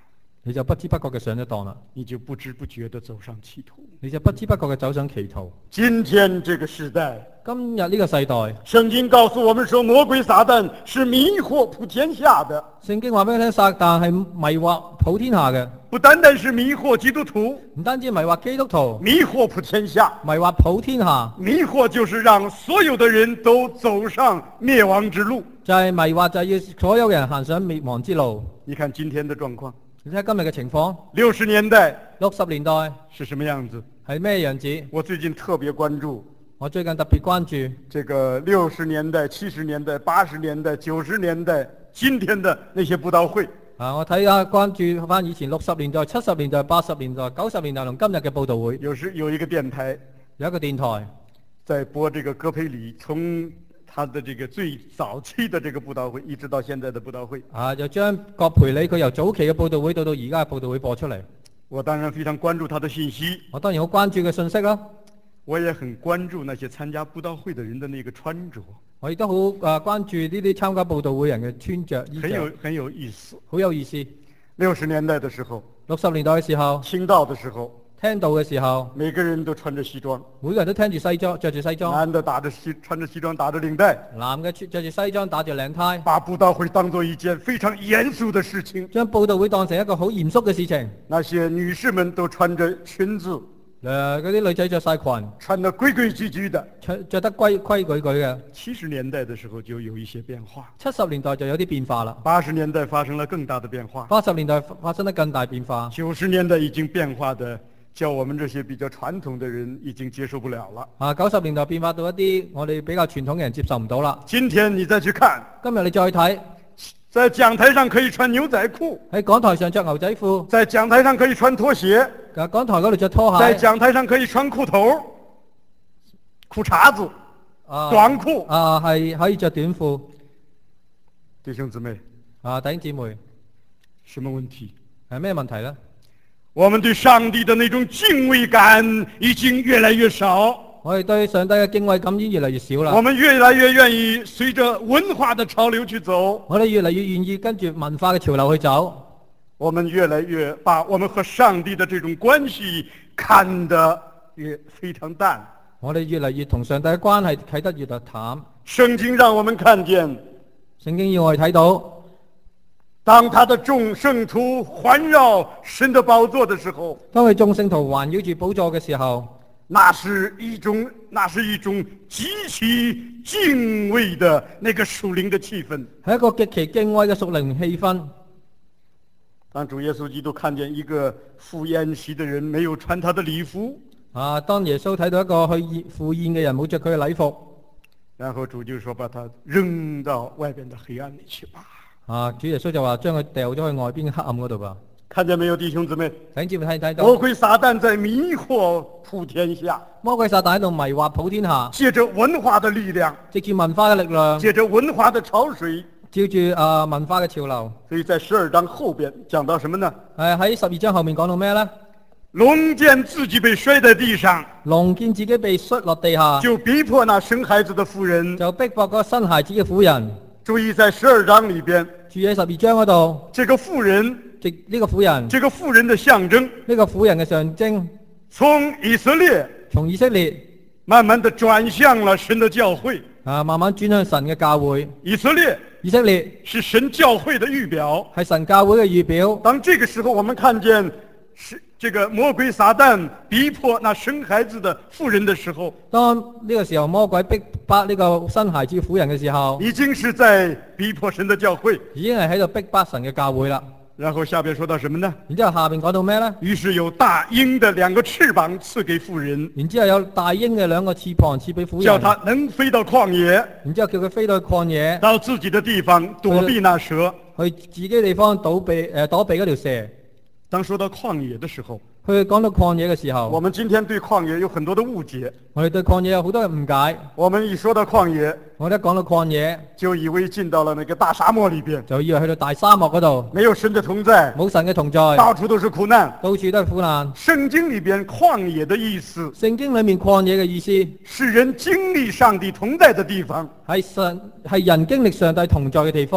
你就不知不覺嘅上咗當啦， 你就不知不覺地走上歧途。 你就不知不覺嘅走上歧途。 今天這個時代， 今日呢個世代， 聖經告訴我們說，魔鬼撒旦是迷惑普天下的。 聖經話俾你聽，撒旦係迷惑普天下嘅， 不單單是迷惑基督徒， 唔單止迷惑基督徒， 迷惑普天下。 迷惑普天下， 迷惑就是讓所有的人都走上滅亡之路。 就係迷惑，就係要所有人行上滅亡之路。 你看今天的狀況， 你睇今日嘅情況， 六十年代六十年代是什麼樣子？ 係咩樣子？ 我最近特別關注我最近特別關注這個六十年代、七十年代、八十年代、九十年代今天的那些佈道會。 啊！我睇下關注翻以前六十年代、七十年代、八十年代、九十年代同今日嘅佈道會。 有時有一個電台， 有一個電台在播這個葛培理從他的這個最早期的這個佈道會，一直到現在的佈道會。 啊，就將葛培理佢由早期嘅佈道會到到而家嘅佈道會播出嚟。 我當然非常關注他的信息， 我當然好關注嘅信息啦。 我也很關注那些參加佈道會的人的那個穿着， 我亦都好啊關注呢啲參加佈道會人嘅穿着衣很有着， 很有意思。 好有意思。 六十年代的時候， 六十年代嘅時候， 聽到的時候， 聽到嘅時候， 每個人都穿着西裝， 每個人都聽住西裝，着住西裝， 男的打着西穿着西裝打着領帶， 男嘅着住西裝打住領呔， 把佈道會當作一件非常嚴肅的事情。 將佈道會當成一個好嚴肅嘅事情。 那些女士們都穿着裙子， 誒、呃，嗰啲女仔着晒裙， 穿得規規矩矩的。 着着得規規矩矩嘅。 七十年代的時候就有一些變化， 七十年代就有啲變化啦。 八十年代發生了更大的變化， 八十年代發生得更大變化。 九十年代已經變化的，叫我們這些比較傳統的人已經接受不了了。 啊，九十年代變化到一啲我哋比較傳統嘅人接受唔到啦。 今天你再去看， 今日你再睇， 在講台上可以穿牛仔褲， 喺講台上着牛仔褲， 在講台上可以穿拖鞋， 啊，講台嗰度着拖在鞋， 講台上可以穿褲頭、褲衩子、 啊短褲。 啊，係可以着短褲。 弟兄姊妹， 啊，弟兄姊妹， 什麼問題？ 係咩問題呢？ 我們對上帝的那種敬畏感已經越來越少， 我哋對上帝嘅敬畏感已經越嚟越少啦。 我們越來越願意隨着文化的潮流去走， 我哋越嚟越願意跟住文化嘅潮流去走， 我們越來越把我們和上帝的這種關係看得也非常淡。 我哋越嚟越同上帝嘅關係睇得越嚟淡。 聖經讓我們看見， 聖經要我哋睇到， 當他的眾聖徒環繞神的寶座的時候， 當佢眾聖徒環繞住寶座嘅時候， 那是一種那是一種極其敬畏的那個屬靈的氣氛， 係一個極其敬畏嘅屬靈氣氛。 當主耶穌基督看見一個赴宴席的人沒有穿他的禮服， 啊，當耶穌睇到一個去宴赴宴嘅人冇着佢嘅禮服， 然後主就說把他扔到外邊的黑暗裏去吧。 啊，主耶穌就話將佢掉咗去外邊嘅黑暗嗰度吧。 看見沒有，弟兄姊妹？ 睇知唔睇睇到？ 魔鬼撒旦在迷惑普天下， 魔鬼撒旦喺度迷惑普天下， 借着文化的力量， 藉住文化嘅力量， 借着文化的潮水， 照住啊文化嘅潮流。 所以在十二章後邊講到什麼呢？ 誒喺十二章後面講到咩呢？ 龍見自己被摔在地上， 龍見自己被摔落地下， 就逼迫那生孩子的婦人， 就逼迫個生孩子嘅婦人。 注意在十二章裏邊， 住喺十二章嗰度， 這個婦人， 即呢個婦人， 這個婦人的象徵， 呢個婦人嘅象徵， 從以色列從以色列慢慢地轉向了神的教會。 啊，慢慢轉向神嘅教會。 以色列以色列是神教會的預表， 係神教會嘅預表。 當這個時候，我們看見是這個魔鬼撒旦逼迫那生孩子的婦人的時候， 當呢個時候魔鬼逼迫呢個生孩子婦人嘅時候， 已經是在逼迫神的教會， 已經係喺度逼迫神嘅教會啦。 然後下邊說到什麼呢？ 然之後下邊講到咩呢？ 於是有大鷹的兩個翅膀賜給婦人， 然之後有大鷹嘅兩個翅膀賜俾婦人， 叫他能飛到曠野， 然之後叫佢飛到曠野， 到自己的地方躲避那蛇。 去自己地方躲避誒躲避嗰條蛇。 當說到曠野的時候， 佢講到曠野嘅時候， 我們今天對曠野有很多的誤解。 我哋對曠野有好多嘅誤解。 我們一說到曠野， 我哋一講到曠野， 就以為進到了那個大沙漠裏邊， 就以為去到大沙漠嗰度， 沒有神的同在， 冇神嘅同在， 到處都是苦難， 到處都係苦難。 聖經裏邊曠野的意思， 聖經裏面曠野嘅意思， 是人經歷上帝同在的地方。 係神係人經歷上帝同在嘅地方。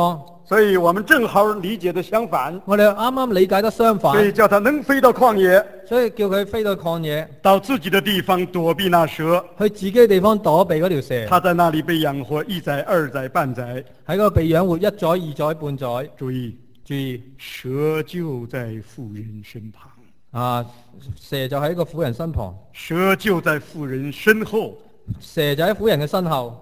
所以我们正好理解的相反， 我哋啱啱理解得相反， 所以叫他能飛到曠野， 所以叫佢飛到曠野， 到自己的地方躲避那蛇。 去自己嘅地方躲避嗰條蛇。 他在那裡被養活一載、二載、半載。 喺嗰度被養活一載、二載、半載。 注意， 注意， 蛇就在婦人身旁。 啊，蛇就喺個婦人身旁， 蛇就在婦人身後。 蛇就喺婦人嘅身後。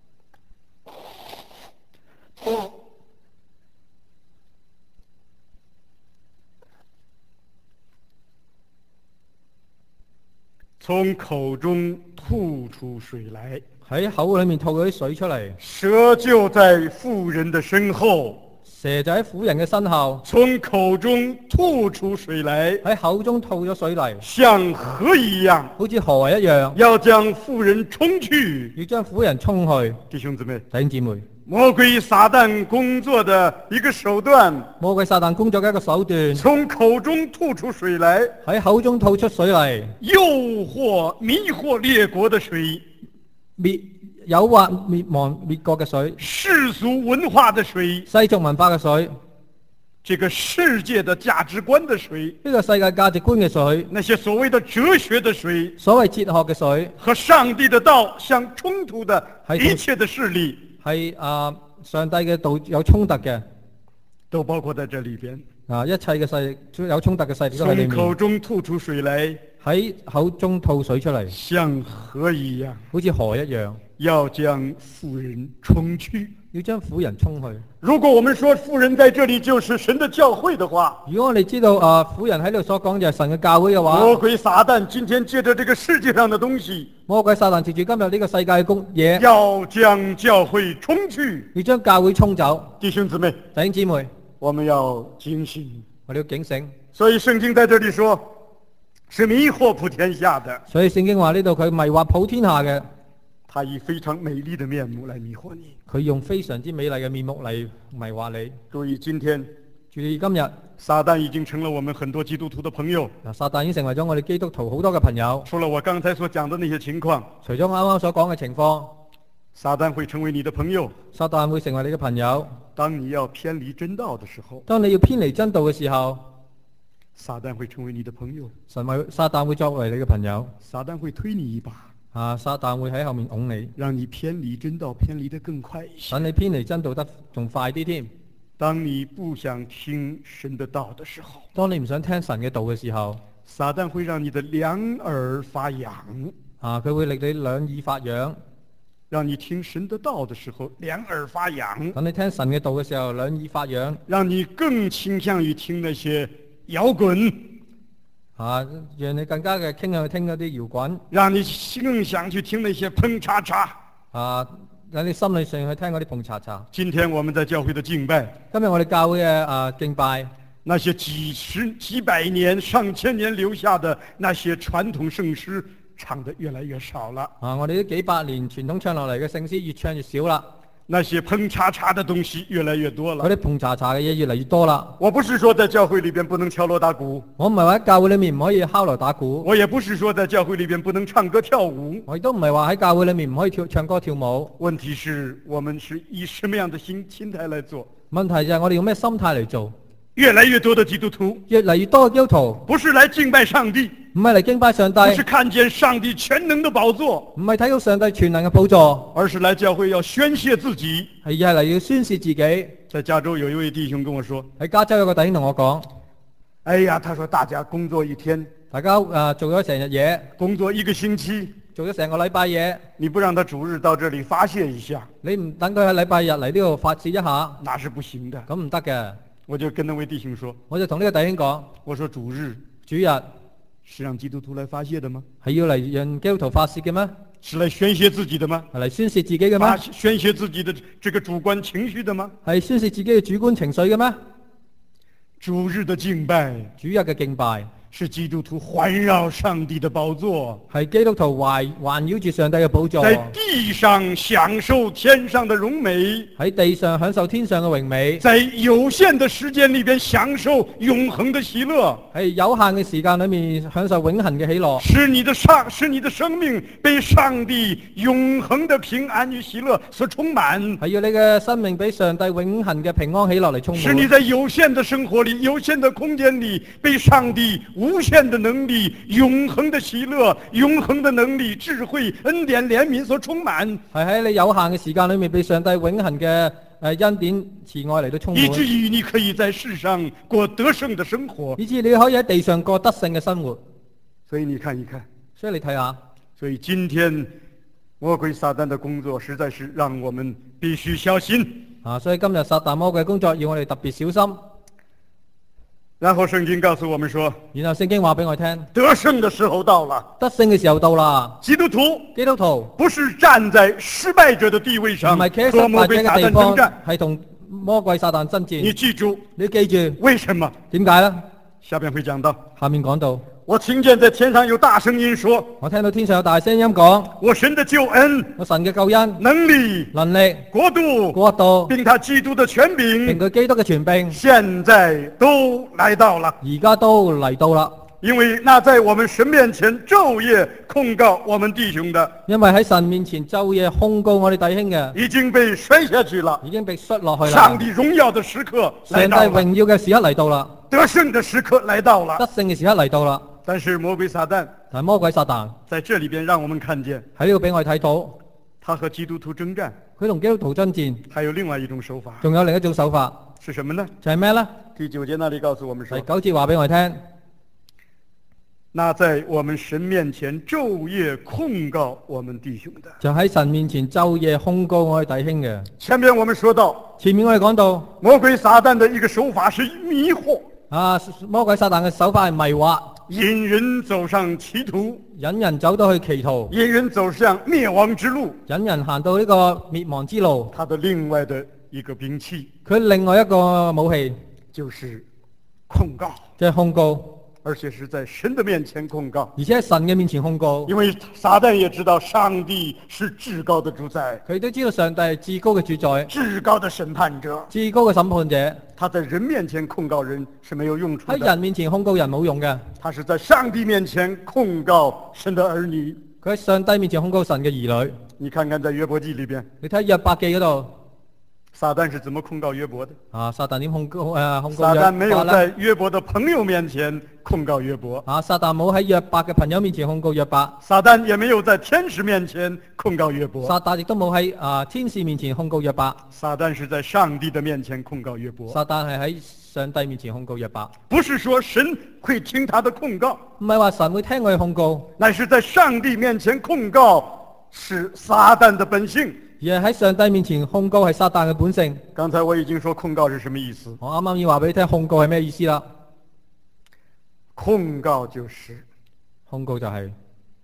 從口中吐出水來， 喺口裏面吐嗰啲水出嚟。 蛇就在婦人的身後， 蛇就喺婦人嘅身後， 從口中吐出水來， 喺口中吐咗水嚟， 像河一樣， 好似河一樣， 要將婦人沖去。 要將婦人沖去。 弟兄姊妹， 弟兄姊妹， 魔鬼撒旦工作的一個手段， 魔鬼撒旦工作嘅一個手段， 從口中吐出水來， 喺口中吐出水嚟， 誘惑迷惑列國的水， 滅誘惑滅亡滅國嘅水， 世俗文化的水， 世俗文化嘅水， 這個世界的價值觀的水， 呢個世界價值觀嘅水， 那些所謂的哲學的水， 所謂哲學嘅水， 和上帝的道相衝突的一切的勢力， 係啊上帝嘅道有衝突嘅， 都包括在這裏邊。 啊一切嘅勢力有衝突嘅勢力都喺裏從口面， 中吐出水來， 喺口中吐水出嚟， 像河一樣， 好似河一樣， 要將婦人沖去。 要將婦人沖去。 如果我們說婦人在這裏就是神的教會的話， 如果我哋知道啊婦人喺度所講就係神嘅教會嘅話， 魔鬼撒旦今天借着這個世界上的東西， 魔鬼撒旦藉住今日呢個世界嘅公嘢， 要將教會沖去。 要將教會沖走。 弟兄姊妹， 弟兄姊妹， 我們要警醒。 我哋要警醒。 所以聖經在這裏說，是迷惑普天下的。 所以聖經話呢度佢迷惑普天下嘅， 他以非常美麗的面目來迷惑你。 佢用非常之美麗嘅面目嚟迷惑你。 注意，今天注意今日， 撒旦已經成了我們很多基督徒的朋友。 嗱，撒旦已經成為咗我哋基督徒好多嘅朋友。 除了我剛才所講的那些情況， 除咗啱啱所講嘅情況， 撒旦會成為你的朋友。 撒旦會成為你嘅朋友。 當你要偏離真道的時候， 當你要偏離真道嘅時候， 撒旦會成為你的朋友。 神會撒旦會作為你嘅朋友。 撒旦會推你一把， 啊，撒旦會喺後面拱你， 讓你偏離真道，偏離得更快一些。 等你偏離真道得仲快啲添。 當你不想聽神的道的時候， 當你唔想聽神嘅道嘅時候， 撒旦會讓你的兩耳發癢， 啊，佢會令你兩耳發癢。 讓你聽神的道的時候兩耳發癢， 等你聽神嘅道嘅時候兩耳發癢， 讓你更傾向於聽那些搖滾， 啊，讓你更加嘅傾向去聽嗰啲搖滾， 讓你更想去聽那些砰嚓嚓， 啊，讓你心理上去聽嗰啲碰嚓嚓。 今天我們在教會的敬拜， 今日我哋教會嘅啊敬拜， 那些幾十幾百年上千年留下的那些傳統聖詩唱得越來越少了。 啊，我哋啲幾百年傳統唱落嚟嘅聖詩越唱越少啦。 那些砰嚓嚓的東西越來越多了。 嗰啲碰嚓嚓嘅嘢越嚟越多啦。 我不是說在教會裏邊不能敲鑼打鼓， 我唔係話喺教會裏面唔可以敲鑼打鼓。 我也不是說在教會裏邊不能唱歌跳舞， 我亦都唔係話喺教會裏面唔可以跳唱歌跳舞。 問題是我們是以什麼樣的心心態來做？ 問題就係我哋用咩心態嚟做？ 越來越多的基督徒， 越嚟越多嘅基督徒， 不是來敬拜上帝， 唔係嚟敬拜上帝， 不是看見上帝全能的寶座， 唔係睇到上帝全能嘅寶座， 而是來教會要宣泄自己。 係而係嚟要宣泄自己。 在加州有一位弟兄跟我說， 喺加州有個弟兄同我講， 哎呀，他說大家工作一天， 大家誒、呃、做咗成日嘢， 工作一個星期， 做咗成個禮拜嘢， 你不讓他主日到這裡發泄一下， 你唔等佢喺禮拜日嚟呢度發泄一下， 那是不行的。 咁唔得嘅。 我就跟那位弟兄說， 我就同呢個弟兄講， 我說主日主日是讓基督徒來發泄的嗎？ 係要嚟讓基督徒發泄嘅咩？ 是來宣泄自己的嗎？ 係嚟宣泄自己嘅發咩？ 宣泄自己的這個主觀情緒的嗎？ 係宣泄自己嘅主觀情緒嘅咩？ 主日的敬拜主日嘅敬拜是基督徒環繞上帝的寶座， 係基督徒環環繞住上帝嘅寶座， 在地上享受天上的榮美， 喺地上享受天上嘅榮美， 在有限的時間裏邊享受永恆的喜樂， 喺有限嘅時間裏面享受永恆嘅喜樂， 使你的上使你的生命被上帝永恆的平安與喜樂所充滿， 係要你嘅生命俾上帝永恆嘅平安喜樂嚟充滿， 使你在有限的生活裏、有限的空間裏被上帝無限的能力、永恆的喜樂、永恆的能力、智慧、恩典、憐憫所充滿， 係喺你有限嘅時間裏面被上帝永恆嘅誒恩典慈愛嚟到充滿， 以至於你可以在世上過得勝的生活， 以至你可以喺地上過得勝嘅生活。 所以你看一看， 所以你睇下， 所以今天魔鬼撒旦的工作實在是讓我們必須小心啊！所以今日撒旦魔鬼嘅工作要我哋特別小心。 然後聖經告訴我們說， 然後聖經話俾我聽， 得勝的時候到了， 得勝嘅時候到啦。 基督徒基督徒不是站在失敗者的地位上唔係企喺失和魔敗者鬼撒旦嘅地方， 爭戰。 係同魔鬼撒旦爭戰。 你記住， 你記住為什麼？ 點解呢？ 下邊會講到， 下面講到， 我聽見在天上有大聲音說， 我聽到天上有大聲音講， 我神的救恩、 我神嘅救恩、 能力、 能力、 國度、 國度， 並他基督的權並柄， 佢基督嘅權柄， 現在都來到了。 而家都嚟到啦。 因為那在我們神面前晝夜控告我們弟兄的， 因為喺神面前晝夜控告我哋弟兄嘅， 已經被摔下去了， 已經被摔落去啦。 上帝榮耀的時刻上帝來到了， 榮耀嘅時刻嚟到啦， 得勝的時刻來到了。 得勝嘅時刻嚟到啦。 但是魔鬼撒旦但係魔鬼撒旦在這裏邊讓我們看見， 喺呢度俾我哋睇到， 他和基督徒征戰， 佢同基督徒爭戰， 還有另外一種手法， 仲有另一種手法， 是什麼呢？ 就係咩呢？ 第九節那裏告訴我們第說， 九節話俾我哋聽， 那在我們神面前晝夜控告我們弟兄的。 就喺神面前晝夜控告我哋弟兄嘅。 前面我們說到， 前面我哋講到， 魔鬼撒旦的一個手法是迷惑， 啊，魔鬼撒旦嘅手法係迷惑， 引人走上歧途， 引人走到去歧途， 引人走向滅亡之路。 引人行到呢個滅亡之路。 他的另外的一個兵器佢另外一個武器就是控告， 即係控告， 而且是在神的面前控告。 而且喺神嘅面前控告。 因為撒旦也知道上帝是至高的主宰， 佢都知道上帝係至高嘅主宰， 至高的審判者。 至高嘅審判者。 他在人面前控告人是沒有用處喺的， 人面前控告人冇用嘅， 他是在上帝面前控告神的兒女。 佢喺上帝面前控告神嘅兒女。 你看看在約伯記裏邊， 你睇約伯記嗰度， 撒旦是怎麼控告約伯的？ 啊，撒旦點控告誒、呃、控告撒約旦沒有伯咧？ 在約伯的朋友面前控告約伯， 啊，撒旦冇喺約伯嘅朋友面前控告約伯， 撒旦也沒有在天使面前控告約伯， 撒旦亦都冇喺啊天使面前控告約伯。 撒旦是在上帝的面前控告約伯。 撒旦係喺上帝面前控告約伯， 不是說神會聽他的控告， 唔係話神會聽佢控告， 乃是在上帝面前控告是撒旦的本性。 而係喺上帝面前控告係撒旦嘅本性。 剛才我已經說控告是什麼意思， 我啱啱要話俾你聽，控告係咩意思啦？ 控告就是控告就係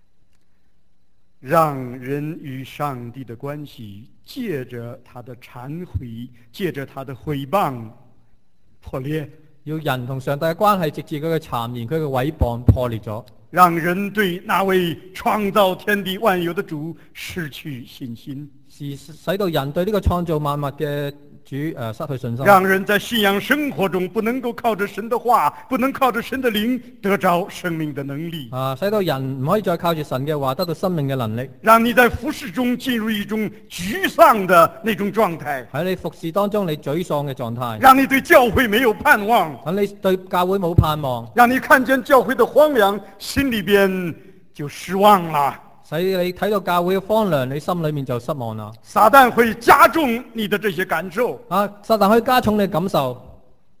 讓人與上帝的關係借着他的懺悔，借着他的毀謗破裂， 要人同上帝嘅關係直至佢嘅讒言、佢嘅毀謗破裂咗， 讓人對那位創造天地萬有的主失去信心， 是使到人對呢個創造萬物嘅主誒、呃、失去信心， 讓人在信仰生活中不能夠靠着神的話，不能靠着神的靈得着生命的能力， 啊，使到人唔可以再靠住神嘅話得到生命嘅能力， 讓你在服侍中進入一種沮喪的那種狀態， 喺你服侍當中你沮喪嘅狀態， 讓你對教會沒有盼望， 等你對教會冇盼望， 讓你看見教會的荒涼，心裏邊就失望了。 使你睇到教會嘅荒涼，你心裏面就失望啦。 撒旦會加重你的這些感受， 啊，撒旦可以加重你嘅感受，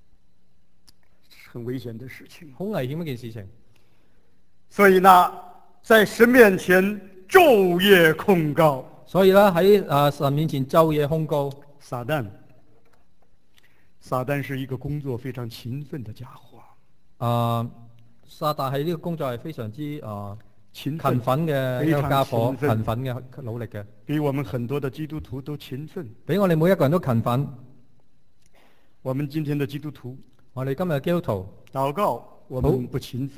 很危險的事情。 好危險一件事情。 所以呢，在神面前晝夜控告所以咧喺啊神面前晝夜控告撒旦。撒旦是一個工作非常勤奮的家伙。 啊，撒旦喺呢個工作係非常之啊。 勤勤奮嘅一個家伙，勤奮嘅努力嘅， 比我們很多的基督徒都勤奮， 比我哋每一個人都勤奮。 我們今天的基督徒， 我哋今日嘅基督徒禱告我們不勤奮，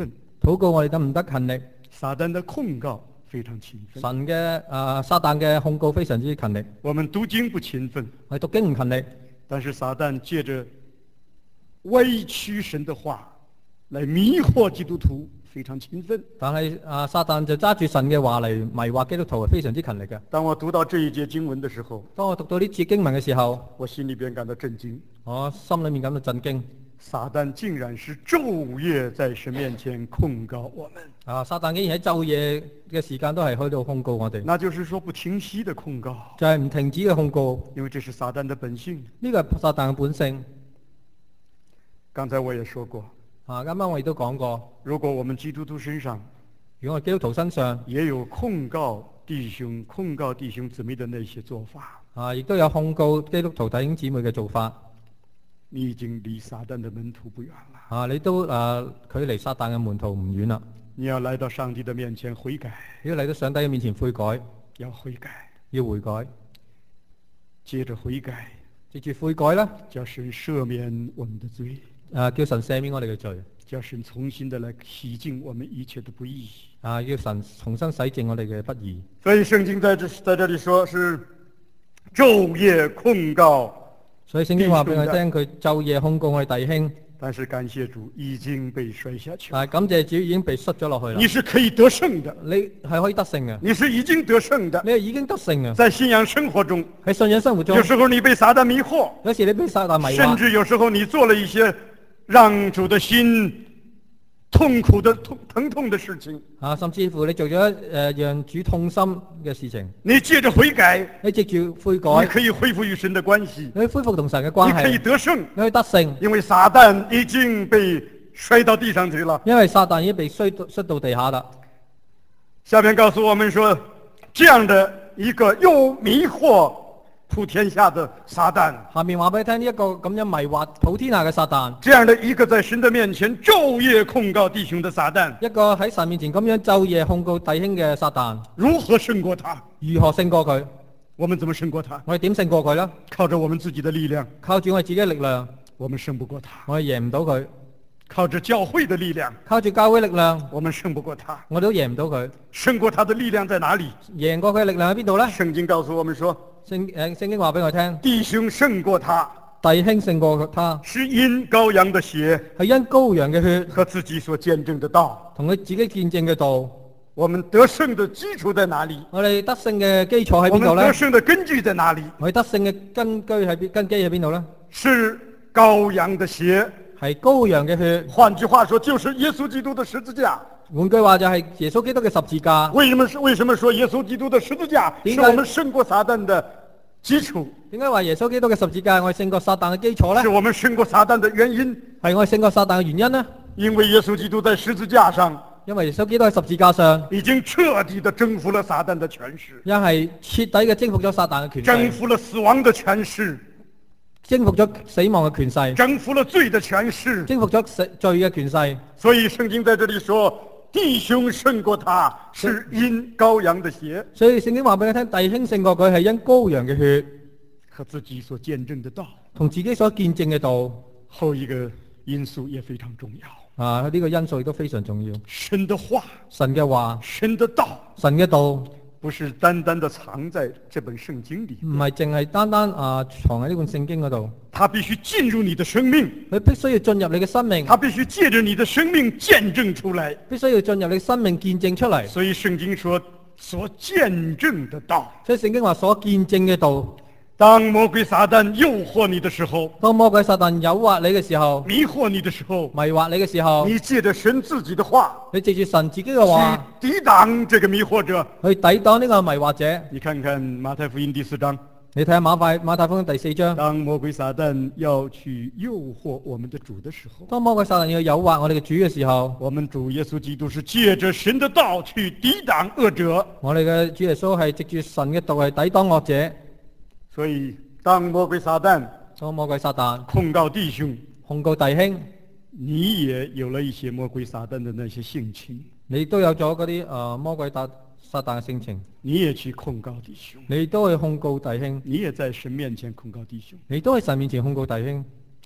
禱告我哋得唔得勤力？ 撒旦的控告非常勤奮， 神嘅啊撒旦嘅控告非常之勤力， 我們讀經不勤奮， 我哋讀經唔勤力， 但是撒旦借着歪曲神的話來迷惑基督徒，非常勤奮。 但係啊撒旦就揸住神嘅話嚟迷惑基督徒，係非常之勤力嘅。 當我讀到這一節經文的時候， 當我讀到呢節經文嘅時候， 我心裏邊感到震驚， 我心裏面感到震驚。 撒旦竟然是晝夜在神面前控告我們， 啊！撒旦竟然喺晝夜嘅時間都係喺度控告我哋， 那就是說不停息的控告， 就係唔停止嘅控告。 因為這是撒旦的本性。 呢個係撒旦嘅本性。 剛才我也說過， 啊，啱啱我亦都講過， 如果我們基督徒身上如果我基督徒身上也有控告弟兄、控告弟兄姊妹的那些做法， 啊，亦都有控告基督徒弟兄姊妹嘅做法， 你已經離撒旦的門徒不遠了。 啊，你都啊距離撒旦嘅門徒唔遠啦。 你要來到上帝的面前悔改， 如果嚟到上帝嘅面前悔改， 要悔改， 要悔改， 接着悔改， 藉住悔改啦， 叫神赦免我們的罪， 啊，叫神赦免我哋嘅罪， 叫神重新的來洗淨我們一切的不義。 啊，叫神重新洗淨我哋嘅不義。 所以聖經在這在這裏說是晝夜控告， 所以聖經話俾我聽，佢晝夜控告我哋弟兄。 但是感謝主已經被摔下去了。 但係感謝主已經被摔咗落去啦。 你是可以得勝的， 你係可以得勝嘅， 你是已經得勝的， 你係已經得勝嘅。 在信仰生活中， 喺信仰生活中， 有時候你被撒旦迷惑， 有時你被撒旦迷惑， 甚至有時候你做了一些讓主的心痛苦的痛疼痛的事情啊，甚至乎你做咗誒、呃、讓主痛心嘅事情， 你借着悔改， 你藉住悔改， 你可以恢復與神的關係， 你恢復同神嘅關係， 你可以得勝， 你可以得勝， 因為撒旦已經被摔到地上去了。 因為撒旦已經被摔到摔到地下啦。 下面告訴我們說，這樣的一個又迷惑普天下的撒旦， 下面話俾你聽呢一個咁樣迷惑普天下嘅撒旦， 這樣的一個在神的面前晝夜控告弟兄的撒旦， 一個喺神面前咁樣晝夜控告弟兄嘅撒旦， 如何勝過他？ 如何勝過佢？ 我們怎麼勝過他？ 我哋點勝過佢呢？ 靠着我們自己的力量， 靠住我哋自己嘅力量， 我們勝不過他； 我哋贏唔到佢。 靠着教會的力量， 靠住教會力量， 我們勝不過他。 我哋都贏唔到佢。 勝過他的力量在哪裏？ 贏過佢嘅力量喺邊度呢？ 聖經告訴我們說， 聖誒聖經話俾我聽， 弟兄勝過他， 弟兄勝過他， 是因羔羊的血， 係因羔羊嘅血和自己所見證的道。 同佢自己見證嘅道。 我們得勝的基礎在哪裏？ 我哋得勝嘅基礎喺我邊度呢？ 們得勝的根據在哪裏？ 我哋得勝嘅根據喺邊？根基喺邊度呢？ 是羔羊的血， 係羔羊嘅血。 換句話說，就是耶穌基督的十字架。 換句話就係耶穌基督嘅十字架。 為什麼是為什麼說耶穌基督的十字架是我們勝過撒旦的基礎？ 點解話耶穌基督嘅十字架係我哋勝過撒旦嘅基礎呢？ 是我們勝過撒旦的原因， 係我哋勝過撒旦嘅原因呢？ 因為耶穌基督在十字架上， 因為耶穌基督喺十字架上已經徹底的征服了撒旦的權勢， 因係徹底嘅征服咗撒旦嘅權勢， 征服了死亡的權勢， 征服咗死亡嘅權勢， 征服了罪的權勢， 征服咗死罪嘅權勢。 所以聖經在這裏說，弟兄勝過他，是因羔羊的血。 所以聖經話俾你聽，弟兄勝過佢係因羔羊嘅血和自己所見證的道， 同自己所見證嘅道。 後一個因素也非常重要。 啊！呢、這個因素亦都非常重要。 神的話， 神嘅話， 神的道， 神嘅道， 不是單單的藏在這本聖經裏， 唔係淨係單單啊藏喺呢本聖經嗰度。 它必須進入你的生命， 佢必須要進入你嘅生命， 它必須借着你的生命見證出來， 必須要進入你生命見證出嚟。 所以聖經說所見證的道， 所以聖經話所見證嘅道。 當魔鬼撒旦誘惑你的時候， 當魔鬼撒旦誘惑你嘅時候， 迷惑你的時候， 迷惑你嘅時候， 你借着神自己的話， 你藉住神自己嘅話去抵擋這個迷惑者， 去抵擋呢個迷惑者。 你看看馬太福音第四章， 你睇下馬太馬太福音第四章， 當魔鬼撒旦要去誘惑我們的主的時候， 當魔鬼撒旦要誘惑我哋嘅主嘅時候， 我們主耶穌基督是借着神的道去抵擋惡者。 我哋嘅主耶穌係藉住神嘅道嚟抵擋惡者。 所以當魔鬼撒旦當魔鬼撒旦控告弟兄， 控告弟兄， 你也有了一些魔鬼撒旦的那些性情， 你都有咗嗰啲誒魔鬼撒撒旦嘅性情， 你也去控告弟兄， 你都去控告弟兄， 你也在神面前控告弟兄。 你都喺神面前控告弟兄。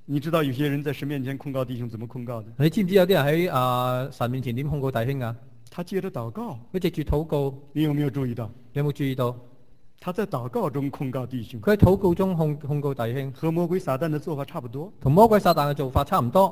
你知道有些人在神面前控告弟兄怎麼控告的？ 你知唔知有啲人喺啊神面前點控告弟兄啊？ 他借着禱告， 佢藉住禱告， 你有沒有注意到？ 你有冇注意到？ 他在禱告中控告弟兄， 佢喺禱告中控控告弟兄， 和魔鬼撒旦的做法差不多。 同魔鬼撒旦嘅做法差唔多。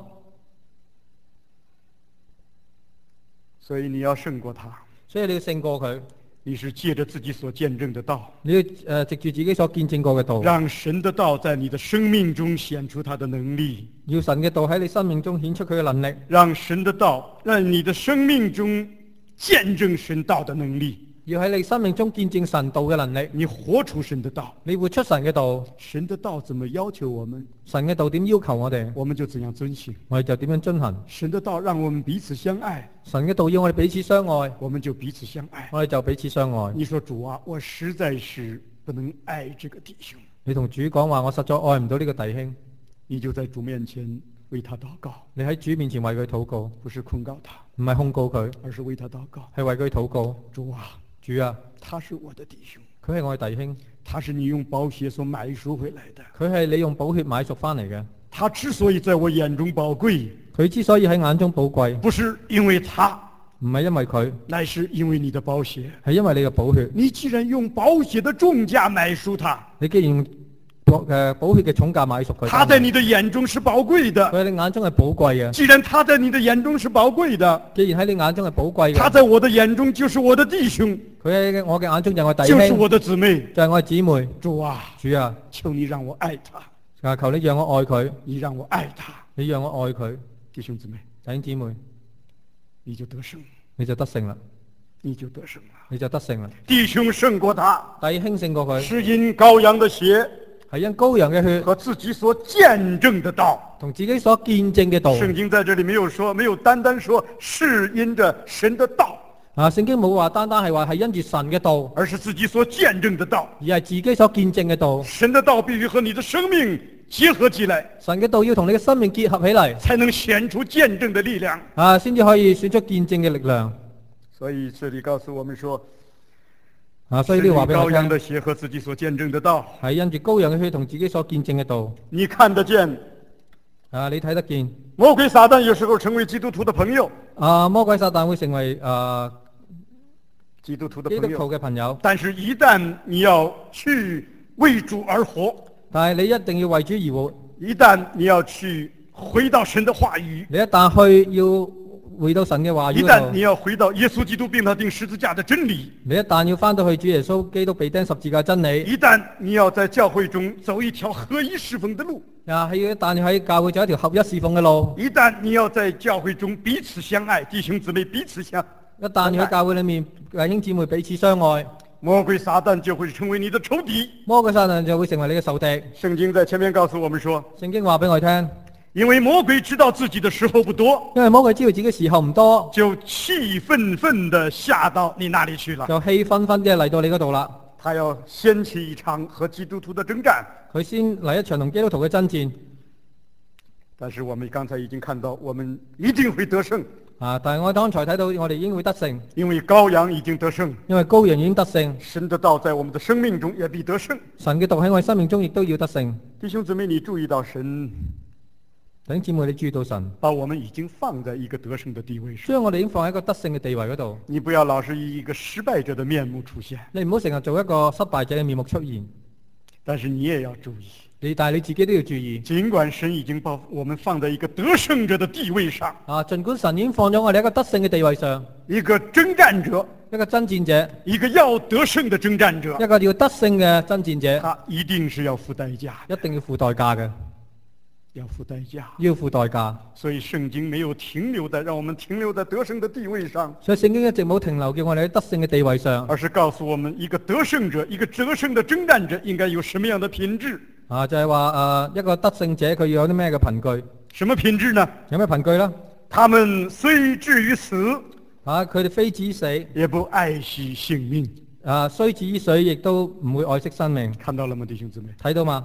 所以你要勝過他， 所以你要勝過佢， 你是借着自己所見證的道， 你要誒、呃、藉住自己所見證過嘅道， 讓神的道在你的生命中顯出他的能力， 要神嘅道喺你生命中顯出佢嘅能力， 讓神的道讓你的生命中見證神道的能力， 要喺你生命中見證神道嘅能力， 你活出神的道， 你活出神嘅道。 神的道怎麼要求我們， 神嘅道點要求我哋， 我們就怎樣遵行。 我哋就點樣遵行。 神的道讓我們彼此相愛， 神嘅道要我哋彼此相愛， 我們就彼此相愛。 我哋就彼此相愛。 你說主啊，我實在是不能愛這個弟兄， 你同主講話，我實在愛唔到呢個弟兄， 你就在主面前為他禱告， 你喺主面前為佢禱告， 不是控告他， 唔係控告佢， 而是為他禱告。 係為佢禱告。 主啊， 主啊， 他是我的弟兄， 佢係我嘅弟兄， 他是你用寶血所買贖回來的， 佢係你用寶血買贖翻嚟嘅。 他之所以在我眼中寶貴， 佢之所以喺眼中寶貴， 不是因為他， 唔係因為佢， 乃是因為你的寶血。 係因為你嘅寶血。 你既然用寶血的重價買贖他， 你既然用誒寶血嘅重價買贖佢， 他在你的眼中是寶貴的。 佢喺你眼中係寶貴嘅。 既然他在你的眼中是寶貴的， 既然喺你眼中係寶貴嘅， 他在我的眼中就是我的弟兄， 佢喺我嘅眼中就係我弟兄， 就是我的姊妹。 就係我嘅姊妹。 主啊， 主啊， 求你讓我愛他， 啊求你讓我愛佢， 你讓我愛他， 你讓我愛佢， 弟兄姊妹， 弟兄姊妹， 你就得勝， 你就得勝啦， 你就得勝了。 你就得勝啦。 弟兄勝過他， 弟兄勝過佢， 是因羔羊的血係因羔羊嘅血和自己所見證的道。 同自己所見證嘅道。 聖經在這裡沒有說，沒有單單說是因着神的道， 啊，聖經冇話單單係話係因住神嘅道， 而是自己所見證的道。 而係自己所見證嘅道。 神的道必須和你的生命結合起來， 神嘅道要同你嘅生命結合起嚟， 才能顯出見證的力量。 啊，先至可以選出見證嘅力量。 所以這裡告訴我們說， 啊，所以呢個話俾我羔羊的聽， 血和自己所見證的道， 係因住羔羊嘅血同自己所見證嘅道。 你看得見。 啊，你睇得見。 魔鬼撒旦有時候成為基督徒的朋友， 啊，魔鬼撒旦會成為啊基督徒的基督徒朋友， 嘅朋友， 但是一旦你要去為主而活， 但係你一定要為主而活。 一旦你要去回到神的話語， 你一旦去要回到神嘅話語嗰度， 一旦你要回到耶穌基督並他釘十字架的真理， 你一旦要翻到去主耶穌基督被釘十字架真理， 一旦你要在教會中走一條合一侍奉的路， 啊，係一旦要喺教會走一條合一侍奉嘅路， 一旦你要在教會中彼此相愛，弟兄姊妹彼此相愛， 一旦要喺教會裏面弟兄姊妹彼此相愛， 魔鬼撒旦就會成為你的仇敵。 魔鬼撒旦就會成為你嘅仇敵。 聖經在前面告訴我們說， 聖經話俾我哋聽， 因為魔鬼知道自己的時候不多， 因為魔鬼知道自己時候唔多， 就氣憤憤地下到你那裡去了。 就氣紛紛嘅嚟到你嗰度啦。 他要掀起一場和基督徒的征戰， 佢先嚟一場同基督徒嘅爭戰。 但是我們剛才已經看到，我們一定會得勝。 啊！但係我剛才睇到，我哋已經會得勝， 因為羔羊已經得勝， 因為羔羊已經得勝。 神的道在我們的生命中也必得勝。 神嘅道喺我哋生命中亦都要得勝。 弟兄姊妹，你注意到神， 弟兄姊妹，你注意到神把我們已經放在一個得勝的地位上， 將我哋已經放喺一個得勝嘅地位嗰度。 你不要老是以一個失敗者的面目出現， 你唔好成日做一個失敗者嘅面目出現。 但是你也要注意， 你但係你自己都要注意。 儘管神已經把我們放在一個得勝者的地位上， 啊，儘管神已經放咗我哋一個得勝嘅地位上， 一個征戰者， 一個爭戰者， 一個要得勝的征戰者， 一個要得勝嘅爭戰者， 他一定是要付代價， 一定要付代價嘅， 要付代價， 要付代價。 所以聖經沒有停留在讓我們停留在得勝的地位上， 所以聖經一直冇停留叫我哋喺得勝嘅地位上， 而是告訴我們一個得勝者，一個得勝的征戰者應該有什麼樣的品質。 啊，就係話誒一個得勝者佢要有啲咩嘅憑據？ 什麼品質呢？ 有咩憑據呢？ 他們雖至於死， 啊，佢哋非至死， 也不愛惜性命。 啊，雖至於死，亦都唔會愛惜生命。 看到了嗎，弟兄姊妹？ 睇到嘛？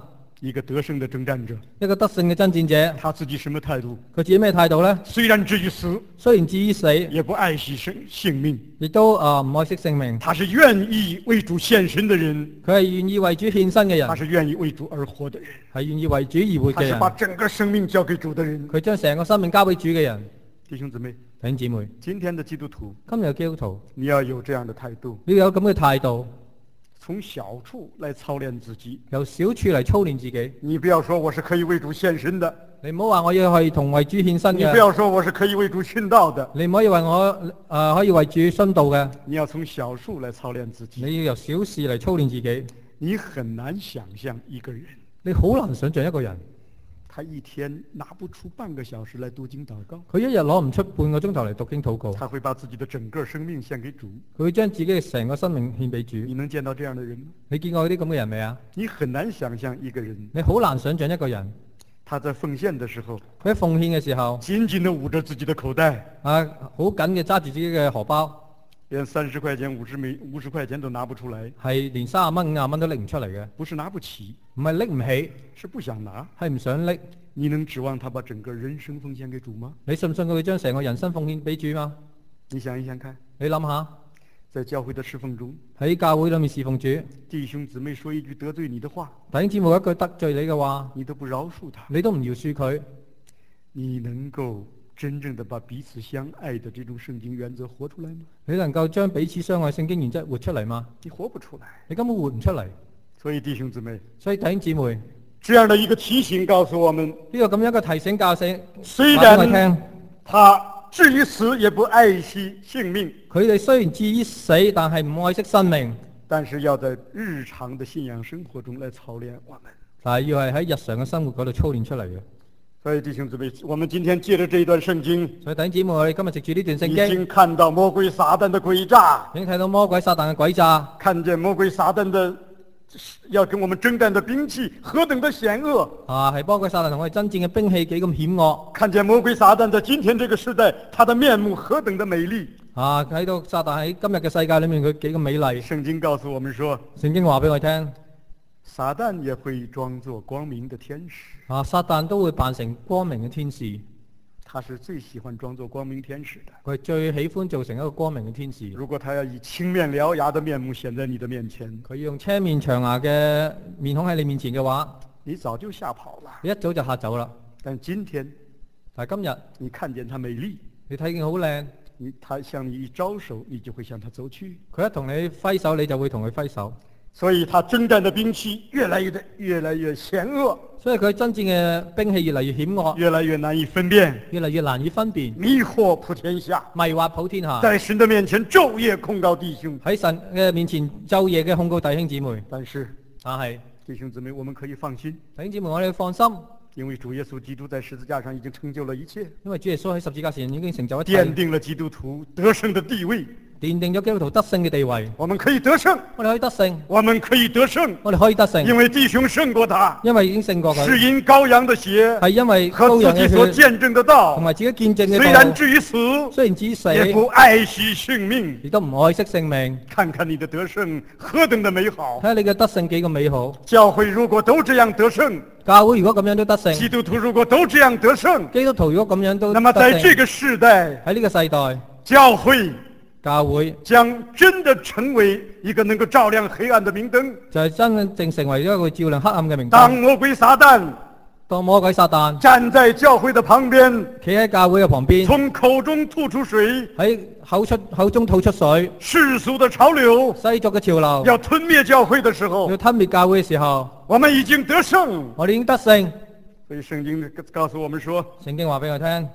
一個得勝的征戰者， 一個得勝嘅爭戰者， 他自己什麼態度？ 佢自己咩態度呢？ 雖然至於死， 雖然至於死， 也不愛惜生性命。 亦都啊唔愛惜性命。 他是願意為主獻身的人， 佢係願意為主獻身嘅人， 他是願意為主而活的人， 係願意為主而活嘅人。 他是把整個生命交給主的人。 佢將成個生命交俾主嘅人。 弟兄姊妹， 弟兄姊妹， 今天的基督徒， 今日嘅基督徒， 你要有這樣的態度， 你要有咁嘅態度， 從小處來操練自己， 由小處嚟操練自己。 你不要說我是可以為主獻身的， 你唔好話我要去同為主獻身嘅。 你不要說我是可以為主殉道的， 你唔可以話我誒、呃、可以為主殉道嘅。 你要從小處來操練自己。 你要由小事嚟操練自己。 你很難想象一個人， 你好難想象一個人， 他一天拿不出半個小時來讀經禱告， 佢一日攞唔出半個鐘頭嚟讀經禱告， 他會把自己的整個生命獻給主， 佢會將自己嘅成個生命獻俾主。 你能見到這樣的人嗎？ 你見過啲咁嘅人未啊？ 你很難想象一個人， 你好難想象一個人， 他在奉獻的時候， 佢喺奉獻嘅時候， 緊緊地捂着自己的口袋， 啊，好緊嘅揸住自己嘅荷包， 連三十塊錢、五十美、五十塊錢都拿不出來， 係連三十蚊、五十蚊都拎唔出嚟嘅， 不是拿不起， 唔係拎唔起， 是不想拿。 係唔想拎。 你能指望他把整個人生奉獻給主嗎？ 你信唔信佢會將成個人生奉獻俾主嗎？ 你想一想看， 你諗下， 在教會的侍奉中， 喺教會裏面侍奉主， 弟兄姊妹說一句得罪你的話， 弟兄姊妹一句得罪你嘅話， 你都不饒恕他， 你都唔饒恕佢， 你能夠真正的把彼此相愛的這種聖經原則活出來嗎？ 你能夠將彼此相愛聖經原則活出嚟嗎？ 你活不出來， 你根本活唔出嚟。 所以弟兄姊妹， 所以弟兄姊妹， 這樣的一個提醒告訴我們， 呢個咁樣嘅提醒教醒， 雖話俾我聽， 然他至於死也不愛惜性命， 佢哋雖然至於死，但係唔愛惜生命， 但是要在日常的信仰生活中來操練我們， 但係要係喺日常嘅生活嗰度操練出嚟嘅。 所以弟兄姊妹，我們今天借着這一段聖經， 所以弟兄姊妹，我哋今日藉住呢段聖已經， 經看到魔鬼撒旦的詭詐， 已經睇到魔鬼撒旦嘅詭詐， 看見魔鬼撒旦的要跟我們征戰的兵器何等的險惡啊，係魔鬼撒旦同我哋真正嘅兵器幾咁險惡， 看見魔鬼撒旦在今天這個時代，他的面目何等的美麗啊，睇到撒旦喺今日嘅世界裏面佢幾咁美麗。 聖經告訴我們說， 聖經話俾我聽， 撒旦也會裝作光明的天使， 啊，撒旦都會扮成光明嘅天使， 他是最喜歡裝作光明天使的。 佢最喜歡做成一個光明嘅天使。 如果他要以青面獠牙的面目顯在你的面前， 佢要用青面長牙嘅面孔喺你面前嘅話， 你早就嚇跑了。 你一早就嚇走啦。 但今天， 但係今日你看見他美麗， 你睇見好靚， 你他向你一招手，你就會向他走去。 佢一同你揮手，你就會同佢揮手。 所以他征戰的兵器越來越的越來越險惡， 所以佢真正嘅兵器越嚟越險惡， 越來越難以分辨， 越嚟越難以分辨， 迷惑普天下， 迷惑普天下。 在神的面前晝夜控告弟兄， 喺神嘅面前晝夜嘅控告弟兄姊妹。 但是但係弟兄姊妹，我們可以放心， 弟兄姊妹，我哋要放心， 因為主耶穌基督在十字架上已經成就了一切， 因為主耶穌喺十字架前已經成就一切， 奠定了基督徒得勝的地位， 奠定咗基督徒得勝嘅地位。 我們可以得勝， 我哋可以得勝， 我們可以得勝， 我哋可以得勝， 因為弟兄勝過他， 因為已經勝過佢， 是因羔羊的血係因為和自己羔羊嘅血所見證的道同，埋自己見證嘅雖然道， 至於死， 雖然至於死， 也不愛惜性命。 亦都唔愛惜性命。 看看你的得勝何等的美好！ 睇下你嘅得勝幾咁美好。 教會如果都這樣得勝， 教會如果咁樣都得勝， 基督徒如果都這樣得勝， 基督徒如果咁樣都得那麼在這勝， 個時代， 喺呢個世代， 教會教會將真的成為一個能夠照亮黑暗的明燈。 就係真正成為一個照亮黑暗嘅明燈。 當魔鬼撒旦當魔鬼撒旦站在教會的旁邊， 企喺教會嘅旁邊， 從口中吐出水， 喺口出口中吐出水， 世俗的潮流世俗嘅潮流要吞滅教會的時候要，吞滅教會嘅時候， 我們已經得勝。 我哋已經得勝。 所以聖經告訴我們說， 聖經話俾我聽，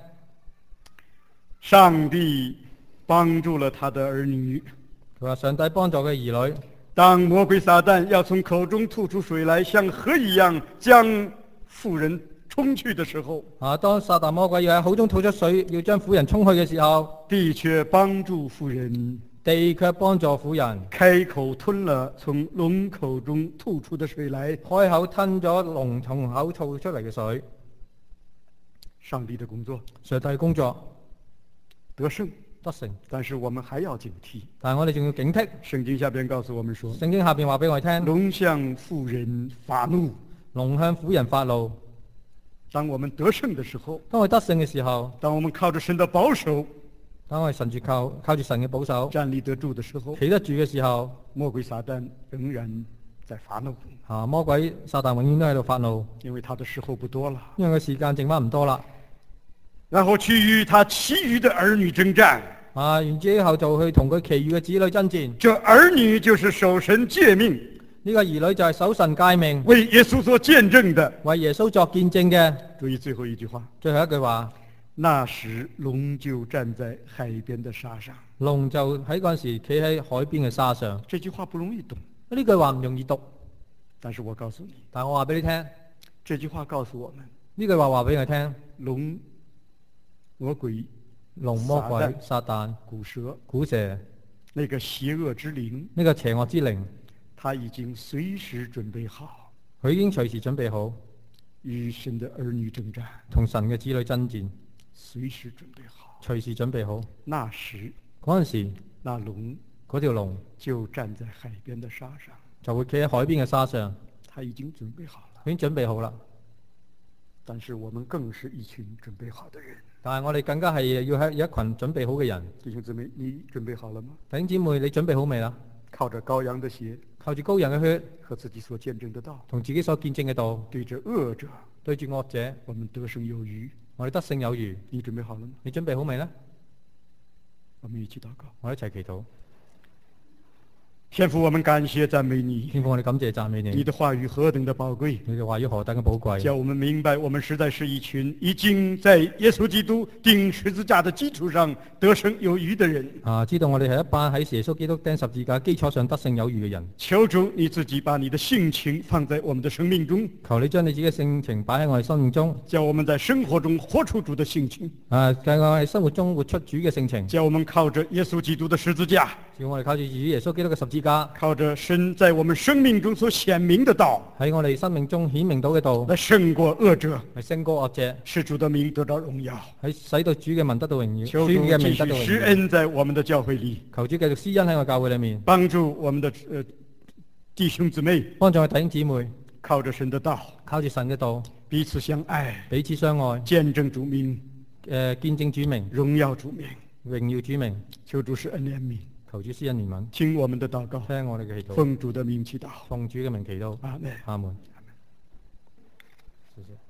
上帝幫助了他的兒女。 佢話上帝幫助嘅兒女， 當魔鬼撒旦要從口中吐出水來，像河一樣將婦人沖去的時候， 啊，當撒旦魔鬼要喺口中吐出水，要將婦人沖去嘅時候， 地卻幫助婦人， 地卻幫助婦人， 開口吞了從龍口中吐出的水來。 開口吞咗龍從口吐出嚟嘅水。 上帝的工作， 上帝工作得勝得勝， 但是我們還要警惕。 但係我哋仲要警惕。 聖經下邊告訴我們說， 聖經下邊話俾我哋聽， 龍向婦人發怒， 龍向婦人發怒。 當我們得勝的時候， 當我哋得勝嘅時候， 當我們靠着神的保守， 當我哋神住靠靠住神嘅保守， 站立得住的時候， 企得住嘅時候， 魔鬼撒旦仍然在發怒， 啊，魔鬼撒旦永遠都喺度發怒， 因為他的時候不多了， 因為佢時間剩翻唔多啦。 然後去與他其餘的兒女征戰。 啊，然之後就去同佢其餘嘅子女爭戰。 這兒女就是守神誡命， 呢個兒女就係守神誡命， 為耶穌所見證的， 為耶穌作見證嘅。 注意最後一句話， 最後一句話， 那時龍就站在海邊的沙上。 龍就喺嗰陣時企喺海邊嘅沙上。 這句話不容易懂， 呢句話唔容易讀， 但是我告訴你， 但我話俾你聽， 這句話告訴我們， 呢句話話俾我聽， 龍、魔鬼、 龍魔鬼、撒旦、 古蛇、 古蛇， 那個邪惡之靈， 呢個邪惡之靈， 他已經隨時準備好， 佢已經隨時準備好與神的兒女征戰， 同神嘅子女爭戰， 隨時準備好， 隨時準備好。 那時嗰陣時， 那龍嗰條龍就站在海邊的沙上， 就會企喺海邊嘅沙上， 他已經準備好了。 已經準備好啦。 但是我們更是一群準備好的人。 但係我哋更加係要喺有一群準備好嘅人。 弟兄姊妹，你準備好了嗎？ 弟兄姊妹，你準備好未啦？ 靠着羔羊的血， 靠住羔羊嘅血和自己所見證的道， 同自己所見證嘅道， 對着惡者， 對住惡者， 我們得勝有餘。 我哋得勝有餘。 你準備好了嗎？ 你準備好未呢？ 我們一起禱告。 我哋一齊祈禱。 天父，我們感謝讚美你。 天父，我哋感謝讚美你。 你的話語何等的寶貴！ 你嘅話語何等嘅寶貴！ 叫我們明白，我們實在是一群已經在耶穌基督釘十字架的基礎上得勝有餘的人。 啊，知道我哋係一班喺耶穌基督釘十字架基礎上得勝有餘嘅人。 求主你自己把你的性情放在我們的生命中。 求你將你自己嘅性情擺喺我哋生命中。 叫我們在生活中活出主的性情。 啊，叫我哋生活中活出主嘅性情。 叫我們靠着耶穌基督的十字架。 叫我哋靠住主耶穌基督嘅十字架。 靠着神在我們生命中所顯明的道， 喺我哋生命中顯明到嘅道， 來勝過惡者， 係勝過惡者， 使主的名得到榮耀， 喺使到主嘅名得到榮耀， 求主繼續施恩在我們的教會裏， 求主繼續施恩喺我教會裏面， 幫助我們的呃弟兄姊妹， 幫助我弟兄姊妹， 靠着神的道， 靠住神嘅道， 彼此相愛， 彼此相愛， 見證主名， 誒、呃、見證主名， 榮耀主名， 榮耀主名， 求主施恩憐憫。 求主施恩憐憫， 聽我們的禱告， 聽我哋嘅祈禱， 奉主的名祈禱， 奉主嘅名祈禱， 阿門， 阿門。謝謝。